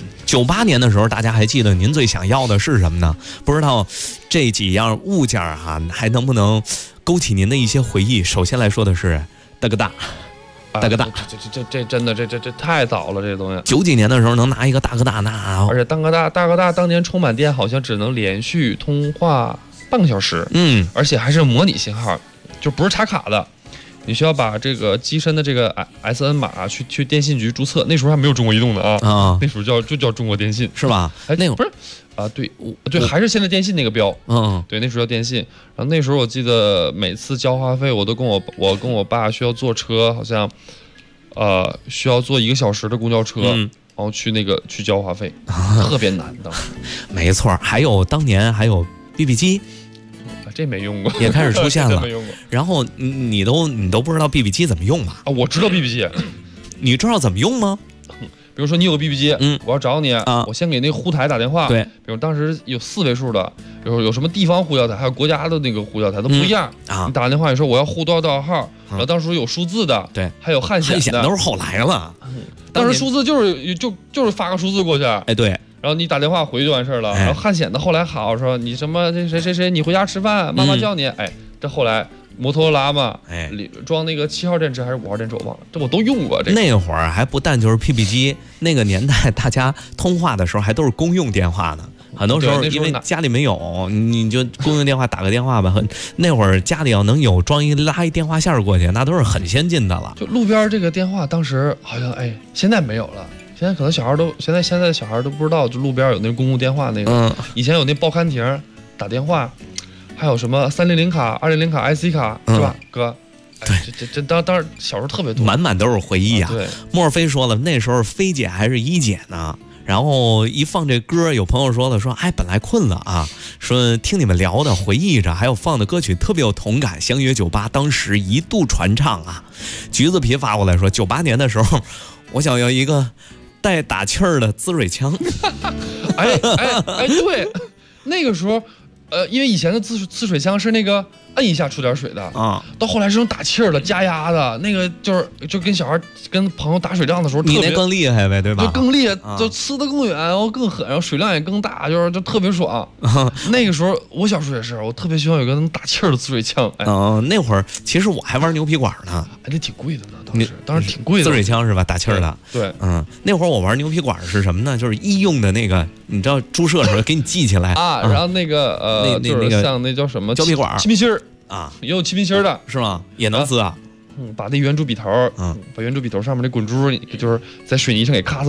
98年的时候，大家还记得您最想要的是什么呢？不知道这几样物件啊，还能不能勾起您的一些回忆？首先来说的是大哥大， 这真的这太早了，这东西。 90几年的时候能拿一个大哥大，那而且大哥大当年充满电好像只能连续通话半个小时，而且还是模拟信号，就不是插卡的。你需要把这个机身的这个 SN 码去电信局注册，那时候还没有中国移动的啊，那时候就叫中国电信， 是吧？ 那会儿不是啊，对，还是现在电信那个标，对，那时候叫电信。然后那时候我记得每次交话费，我跟我爸需要坐车，好像需要坐1个小时的公交车，然后去交话费，特别难的。 没错，还有当年还有 BB 机。 这没用过， 也开始出现了。然后你都不知道 BB 机怎么用吗？ 啊，我知道 BB 机， 你知道怎么用吗？ 比如说你有个 BB 机，我要找你啊，我先给那个呼台打电话。 对， 比如当时有4位数的，有什么地方呼叫台，还有国家的那个呼叫台都不一样啊。你打电话你说我要呼多少号，然后当时有数字的， 对， 还有汉显的， 都是后来了。 当时数字就是发个数字过去， 哎对。 然后你打电话回就完事儿了，然后汉显的后来好说你什么谁你回家吃饭，妈妈叫你，这后来摩托罗拉嘛，装那个7号电池还是5号电池我忘了，这我都用过。 那会儿还不但就是 BB 机，那个年代大家通话的时候还都是公用电话呢，很多时候因为家里没有，你就公用电话打个电话吧。那会儿家里要能有装拉一电话线过去，那都是很先进的了。 就路边这个电话，当时好像现在没有了。现在可能现在的小孩都不知道，就路边有那公共电话那个，以前有那报刊亭打电话，还有什么300卡、200卡、IC 卡，是吧，哥？ 对， 这当然小时候特别多， 满都是回忆啊。 对， 莫非说了，那时候菲姐还是一姐呢。然后一放这歌，有朋友说了，说本来困了啊，说听你们聊的回忆着，还有放的歌曲特别有同感。相约酒吧当时一度传唱啊。橘子皮发过来说，98年的时候，我想要一个带打气儿的滋水枪。 对，那个时候，因为以前的滋水枪是那个摁一下出点水的啊，到后来是用打气儿的、加压的，那个就跟小孩跟朋友打水仗的时候， 你那更厉害呗，对吧？ 就更厉害，就呲得更远，然后更狠，然后水量也更大，就特别爽。那个时候我小时候也是，我特别希望有个能打气儿的滋水枪。 那会儿其实我还玩牛皮管呢， 那挺贵的呢。当时挺贵的滋水枪是吧？打气儿的。 对， 那会儿我玩牛皮管是什么呢？就是医用的那个，你知道注射的时候给你系起来啊，然后那个就是像那叫什么胶皮管、 气皮芯儿啊， 也有气皮芯儿的， 是吗？也能滋啊。 把那圆珠笔头，把圆珠笔头上面那滚珠，就是在水泥上给咔撕掉，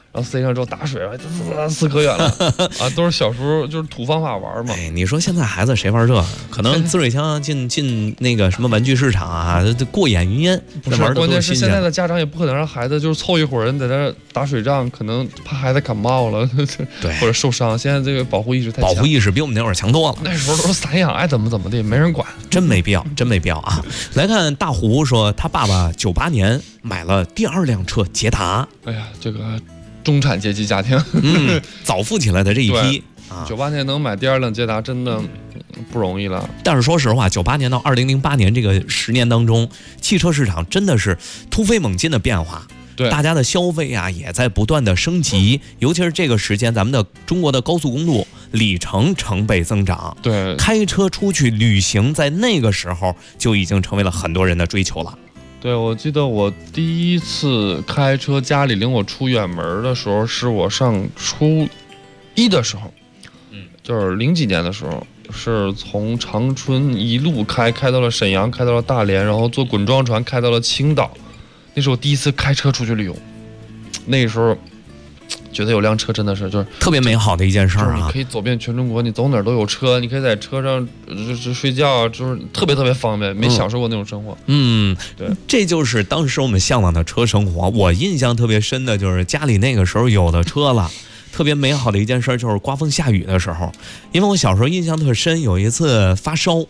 然后塞上之后打水，呲可远了啊！都是小时候就是土方法玩嘛。 你说现在孩子谁玩这？可能滋水枪进那个什么玩具市场啊，过眼云烟。 不是，关键是现在的家长也不可能让孩子就是凑一伙人在那打水仗，可能怕孩子感冒了， 对， 或者受伤。现在这个保护意识太强， 保护意识比我们那会儿强多了。 那时候都是散养，爱怎么的，没人管， 真没必要，真没必要啊！来看大胡说，他爸爸98年买了第2辆车捷达。 哎呀，这个中产阶级家庭， 早富起来的这一批啊 ，98年能买第2辆捷达真的不容易了。 但是说实话，98年到2008年这个10年当中，汽车市场真的是突飞猛进的变化。 对， 大家的消费啊也在不断的升级，尤其是这个时间，咱们的中国的高速公路里程成倍增长。 对， 开车出去旅行，在那个时候就已经成为了很多人的追求了。 对，我记得我第一次开车，家里领我出远门的时候，是我上初1的时候，就是00几年的时候，是从长春一路开到了沈阳，开到了大连，然后坐滚装船开到了青岛。那是我第一次开车出去旅游，那时候觉得有辆车真的是就是特别美好的一件事儿啊！ 你可以走遍全中国，你走哪儿都有车，你可以在车上睡觉，就是特别方便，没享受过那种生活。对， 这就是当时我们向往的车生活。我印象特别深的就是家里那个时候有的车了。特别美好的一件事就是刮风下雨的时候，因为我小时候印象特深，有一次发烧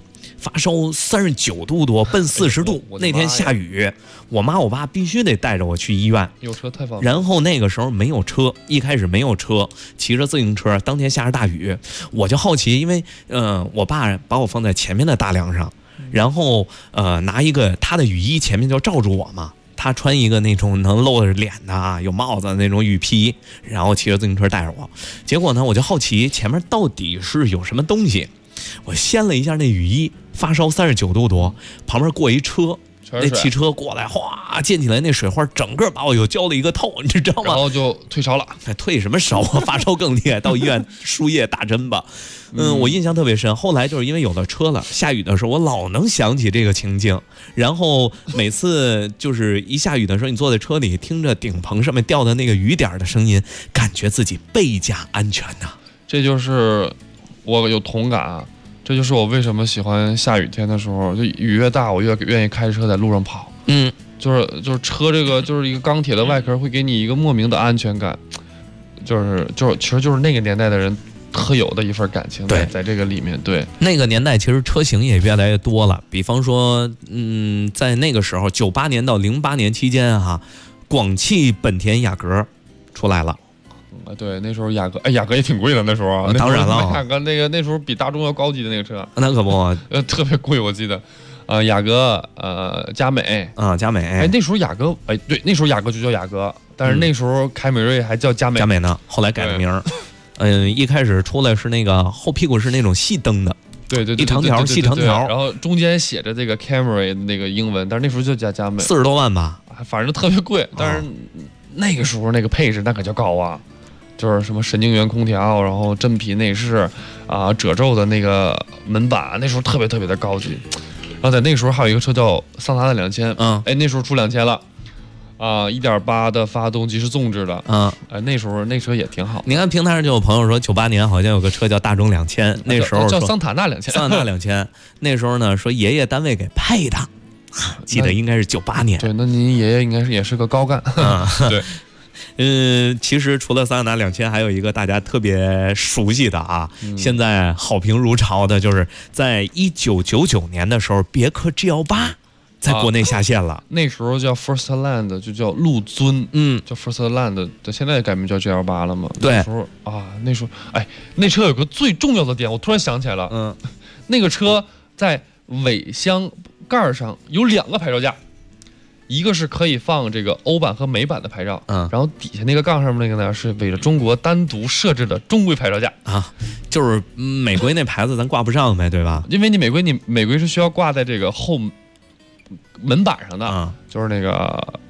39度多，奔40度，那天下雨，我妈我爸必须得带着我去医院。 有车太方便。 然后那个时候没有车，一开始没有车，骑着自行车，当天下着大雨，我就好奇，因为我爸把我放在前面的大梁上，然后拿一个他的雨衣前面就罩住我嘛。他穿一个那种能露着脸的有帽子的那种雨披，然后骑着自行车带着我。结果呢，我就好奇前面到底是有什么东西。我掀了一下那雨衣，发烧39度多，旁边过一车，那汽车过来，哗溅起来那水花，整个把我又浇了一个透，你知道吗？ 然后就退烧了。 退什么烧啊？发烧更厉害，到医院输液打针吧。我印象特别深。后来就是因为有了车了，下雨的时候我老能想起这个情境，然后每次就是一下雨的时候，你坐在车里听着顶棚上面掉的那个雨点的声音，感觉自己倍加安全呐。 这就是我有同感啊，这就是我为什么喜欢下雨天的时候，就雨越大，我越愿意开车在路上跑。就是车这个就是一个钢铁的外壳，会给你一个莫名的安全感，其实就是那个年代的人特有的一份感情在这个里面。对， 那个年代其实车型也越来越多了，比方说在那个时候98年到08年期间广汽本田雅阁出来了。 对，那时候雅阁也挺贵的，那时候啊。 当然了， 雅阁那时候比大众要高级的那个车。 那可不， 特别贵，我记得。雅阁，佳美啊，佳美。 那时候雅阁，对，那时候雅阁就叫雅阁，但是那时候凯美瑞还叫佳美。 佳美呢，后来改了名儿。一开始出来是那个后屁股是那种细灯的， 对， 一长条细长条， 然后中间写着这个 Camry 那个英文，但是那时候就叫佳美 ，40多万吧， 反正特别贵。但是那个时候那个配置那可叫高啊，就是什么神经元空调，然后真皮内饰啊，褶皱的那个门板，那时候特别的高级。然后在那个时候还有一个车叫桑塔纳2000，那时候出2000了。1.8的发动机是纵置的，那时候那车也挺好。 你看平台上就有朋友说，98年好像有个车叫大众2000，那时候叫桑塔纳2000， 桑塔纳2000，那时候呢说爷爷单位给配的，记得应该是98年。 对，那您爷爷应该也是个高干。对。 其实除了桑塔纳2000，还有一个大家特别熟悉的啊，现在好评如潮的，就是在1999年的时候，别克 G18在国内下线了。 那时候叫 Firstland， 就叫陆尊，叫 Firstland， 现在改名叫 G18了嘛。 对， 那时候那时候那车有个最重要的点，我突然想起来了，那个车在尾箱盖上有2个牌照架。一个是可以放这个欧版和美版的牌照，然后底下那个杠上面那个呢是为了中国单独设置的中规牌照架啊，就是美规那牌子咱挂不上呗，对吧？ 因为你美规是需要挂在这个后门板上的，就是那个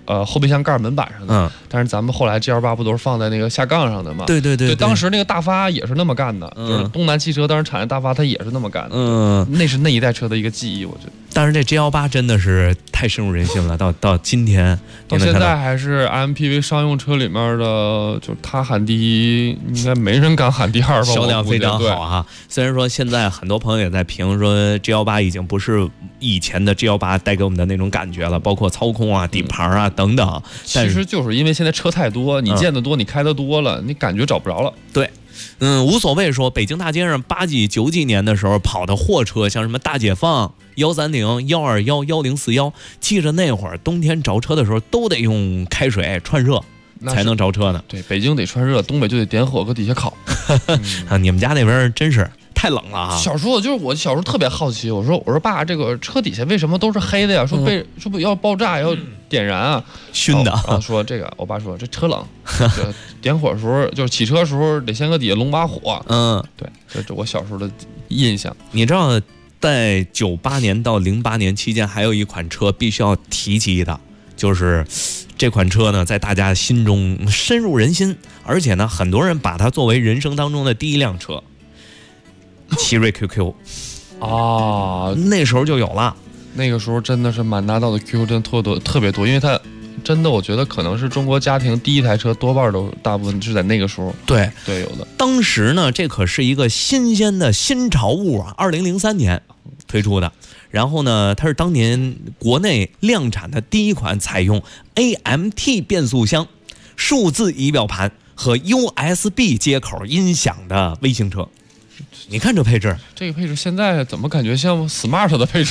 后备箱盖门板上的。但是咱们后来 G28不都是放在那个下杠上的吗？ 对， 当时那个大发也是那么干的，就是东南汽车当时产的大发，它也是那么干的。那是那一代车的一个记忆，我觉得。 但是这 G18真的是太深入人心了，到今天， 到现在还是 MPV 商用车里面的，就是他喊第一，应该没人敢喊第二吧？ 销量非常好啊！虽然说现在很多朋友也在评说 G18已经不是以前的 G18带给我们的那种感觉了，包括操控啊、底盘啊等等。 其实就是因为现在车太多，你见得多，你开得多了，你感觉找不着了。 对。无所谓说，北京大街上8几9几年的时候跑的货车，像什么大解放、130、121、1041，记着那会儿冬天着车的时候都得用开水串热才能着车呢。 对，北京得串热，东北就得点火搁底下烤。 你们家那边真是太冷了啊！ 小时候我小时候特别好奇，我说爸，这个车底下为什么都是黑的呀？说不要爆炸要点燃啊， 熏的。 然后说这个，我爸说这车冷，点火的时候就是起车的时候得先搁底下拢把火。对，这我小时候的印象。 你知道，在98年到08年期间，还有一款车必须要提及的，就是这款车呢，在大家心中深入人心，而且呢，很多人把它作为人生当中的第一辆车。奇瑞 QQ 啊， 那时候就有了。 那个时候真的是满大道的 QQ 真特别多，因为它真的我觉得可能是中国家庭第一台车，多半都大部分是在那个时候对有的。 当时呢，这可是一个新鲜的新潮物啊，2003年推出的。然后呢，它是当年国内量产的第一款采用 AMT 变速箱、数字仪表盘和 USB 接口音响的微型车。你看这配置， 这个配置现在怎么感觉像 Smart 的配置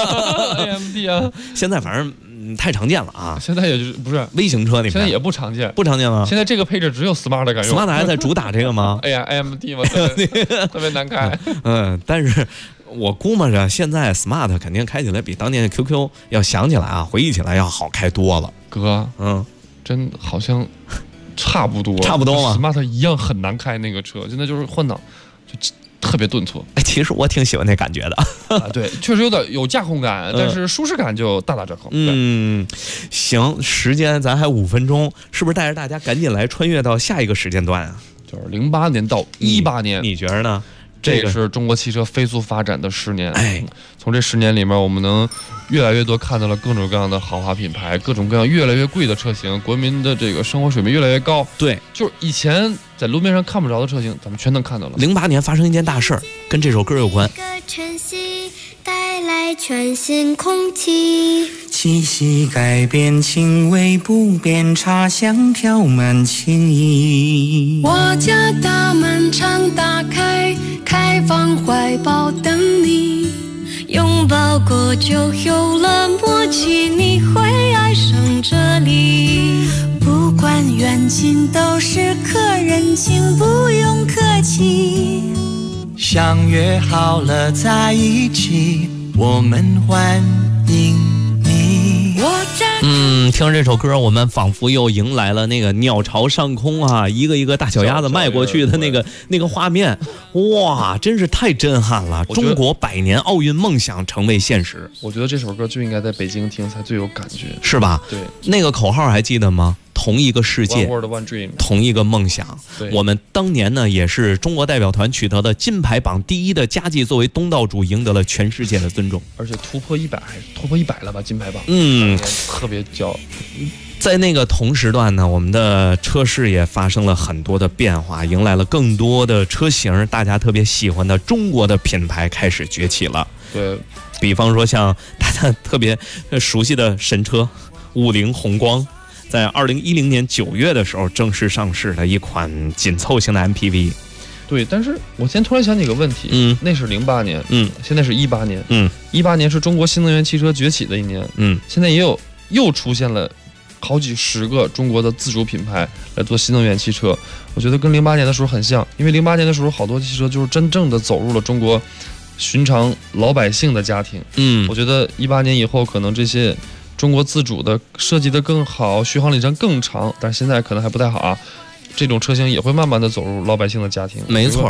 ？AMD 啊， 现在反正太常见了啊。 现在也就是不是微型车里面， 现在也不常见， 不常见吗？ 现在这个配置只有 Smart 敢用 ，Smart 还在主打这个吗？ 哎呀 ，AMD 嘛，特别难开。 但是我估摸着现在 Smart 肯定开起来比当年的 QQ 要想起来啊，回忆起来要好开多了。 哥，真好像差不多吗 ？Smart 一样很难开那个车，现在就是换挡。就特别顿挫， 其实我挺喜欢那感觉的。 对，确实有驾控感，但是舒适感就大打折扣。 行，时间咱还5分钟，是不是带着大家赶紧来穿越到下一个时间段啊？ 就是08年到18年， 你觉得呢？ 这个是中国汽车飞速发展的10年。从这10年里面，我们能越来越多看到了各种各样的豪华品牌，各种各样越来越贵的车型，国民的这个生活水平越来越高。 对， 就是以前在路面上看不着的车型，咱们全能看到了。 08年发生一件大事儿，跟这首歌有关。 晨曦带来全新空气， 气息改变，情味不变，茶香飘满情意。 我家大门常打开，开放怀抱等你， 拥抱过就有了默契，你会爱上这里。 不管远近都是客人，请不用客气。相约好了在一起，我们欢迎你。 听这首歌，我们仿佛又迎来了那个鸟巢上空啊，一个一个大脚丫子迈过去的那个画面，哇，真是太震撼了！中国100年奥运梦想成为现实。 我觉得这首歌就应该在北京听才最有感觉， 是吧？ 对， 那个口号还记得吗？同一个世界 One World, One Dream， 同一个梦想。我们当年呢，也是中国代表团取得的金牌榜第1的佳绩，作为东道主赢得了全世界的尊重， 而且突破100了吧？金牌榜，特别骄傲。 在那个同时段呢，我们的车市也发生了很多的变化，迎来了更多的车型，大家特别喜欢的中国的品牌开始崛起了。 对， 比方说像大家特别熟悉的神车50宏光。在2010年9月的时候正式上市的一款紧凑型的 MPV。 对，但是我现在突然想起个问题，那是08年，现在是18年，18年是中国新能源汽车崛起的一年，现在又出现了好几十个中国的自主品牌来做新能源汽车，我觉得跟08年的时候很像，因为08年的时候好多汽车就是真正的走入了中国寻常老百姓的家庭，我觉得18年以后可能这些中国自主的设计的更好，续航里程更长，但是现在可能还不太好啊。这种车型也会慢慢的走入老百姓的家庭。 没错，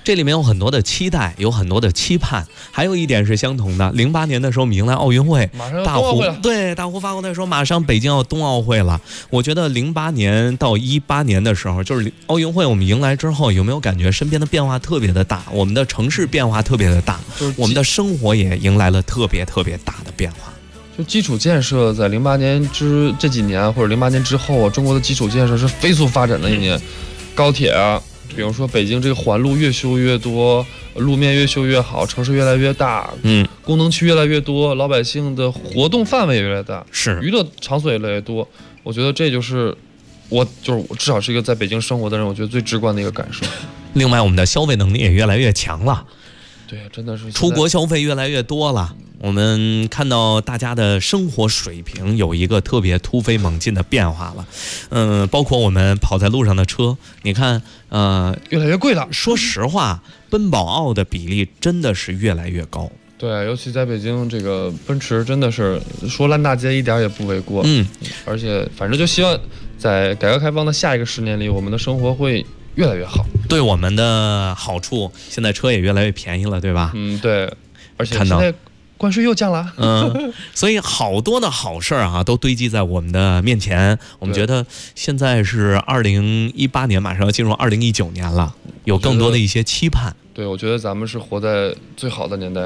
这里面有很多的期待，有很多的期盼，还有一点是相同的。08年的时候，我们迎来奥运会， 马上要冬奥会了。 对，大胡发过来说，马上北京要冬奥会了。我觉得08年到18年的时候，就是奥运会我们迎来之后，有没有感觉身边的变化特别的大？我们的城市变化特别的大，我们的生活也迎来了特别大的变化。 就基础建设在08年这几年，或者08年之后啊，中国的基础建设是飞速发展的一年，高铁啊。比如说北京这个环路越修越多，路面越修越好，城市越来越大，功能区越来越多，老百姓的活动范围也越来越大， 是娱乐场所也越来越多。我觉得这就是我至少是一个在北京生活的人，我觉得最直观的一个感受。 另外，我们的消费能力也越来越强了。 对，真的是出国消费越来越多了。我们看到大家的生活水平有一个特别突飞猛进的变化了，包括我们跑在路上的车，你看， 越来越贵了。 说实话，奔宝奥的比例真的是越来越高。 对，尤其在北京，这个奔驰真的是说烂大街一点也不为过。而且反正就希望在改革开放的下一个10年里，我们的生活会越来越好， 对我们的好处。现在车也越来越便宜了，对吧？ 对，而且现在关税又降了， 所以好多的好事啊都堆积在我们的面前。我们觉得现在是2018年，马上要进入2019年了，有更多的一些期盼。 对，我觉得咱们是活在最好的年代。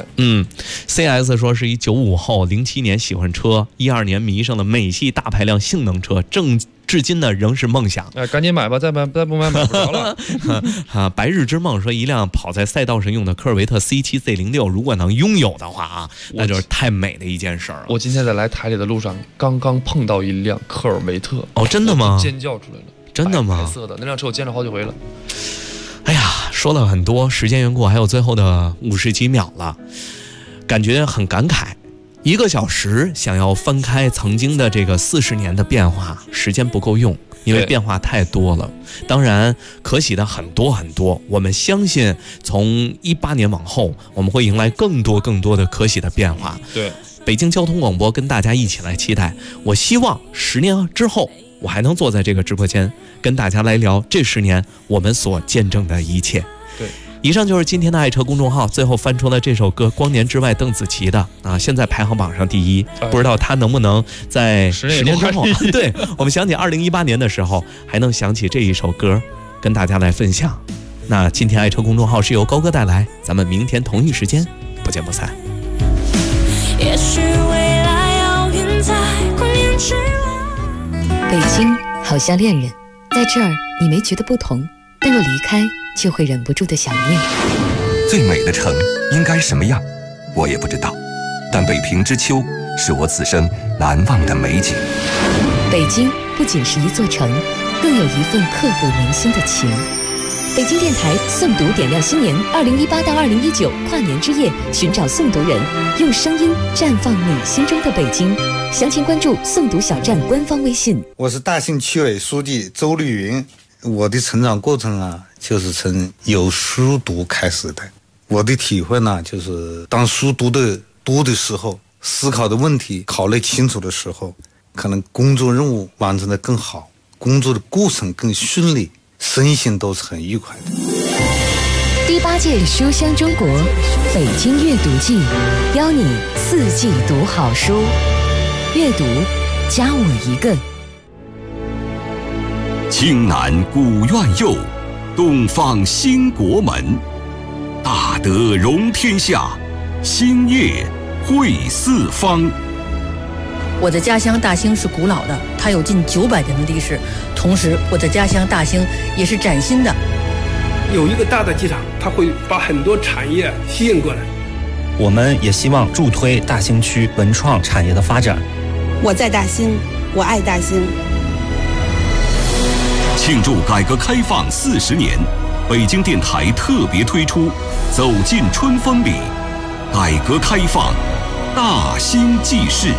CS 说是一95后，07年喜欢车，12年迷上了美系大排量性能车，至今呢仍是梦想。 赶紧买吧，再不买不着了。 白日之梦说，一辆跑在赛道上用的科尔维特 C7Z06，如果能拥有的话啊，那就是太美的一件事儿了。 我今天在来台里的路上，刚刚碰到一辆科尔维特。 真的吗？ 尖叫出来了。 真的吗？ 白色的那辆车我见了好几回了。 哎呀，说了很多，时间缘故，还有最后的50几秒了，感觉很感慨。1个小时想要翻开曾经的这个40年的变化，时间不够用，因为变化太多了。当然，可喜的很多很多。我们相信，从18年往后，我们会迎来更多的可喜的变化。 对， 北京交通广播跟大家一起来期待。我希望10年之后，我还能坐在这个直播间，跟大家来聊这10年我们所见证的一切。 对。 以上就是今天的爱车公众号最后翻出了这首歌《光年之外》，邓紫棋的啊，现在排行榜上第1，不知道他能不能在10年之后，对我们想起2018年的时候，还能想起这一首歌，跟大家来分享。那今天爱车公众号是由高哥带来，咱们明天同一时间不见不散。 也许未来奥运在光年之外。 北京好像恋人，在这儿你没觉得不同，但若离开就会忍不住的想念。 最美的城应该什么样，我也不知道，但北平之秋是我此生难忘的美景。 北京不仅是一座城，更有一份刻骨铭心的情。北京电台诵读点亮新年2018到2019跨年之夜，寻找诵读人，用声音绽放你心中的北京。详情关注诵读小站官方微信。 我是大兴区委书记周绿云。我的成长过程啊，就是从有书读开始的。我的体会呢，就是当书读的多的时候，思考的问题考虑清楚的时候，可能工作任务完成的更好，工作的过程更顺利，身心都是很愉快的。 第8届书香中国北京阅读季，邀你4季读好书，阅读加我一个。 青南古院右，东方兴国门。大德容天下，兴业惠四方。 我的家乡大兴是古老的，它有近900年的历史。同时，我的家乡大兴也是崭新的。 有一个大的机场，它会把很多产业吸引过来。 我们也希望助推大兴区文创产业的发展。 我在大兴，我爱大兴。 庆祝改革开放40年，北京电台特别推出《走进春风里》，改革开放大兴纪事。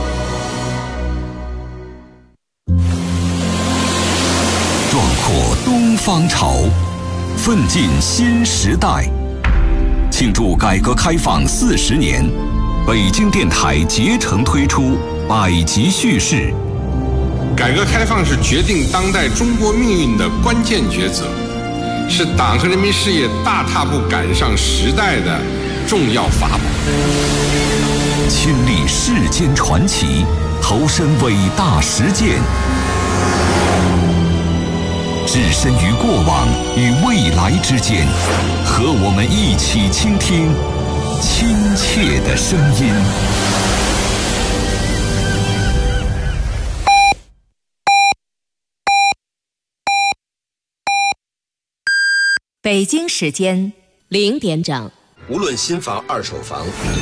壮阔东方潮，奋进新时代。庆祝改革开放40年，北京电台竭诚推出百集叙事。 改革开放是决定当代中国命运的关键抉择。 是党和人民事业大踏步赶上时代的重要法宝。 亲历世间传奇，投身伟大实践，置身于过往与未来之间，和我们一起倾听亲切的声音。 北京时间 0点整。 无论新房、二手房，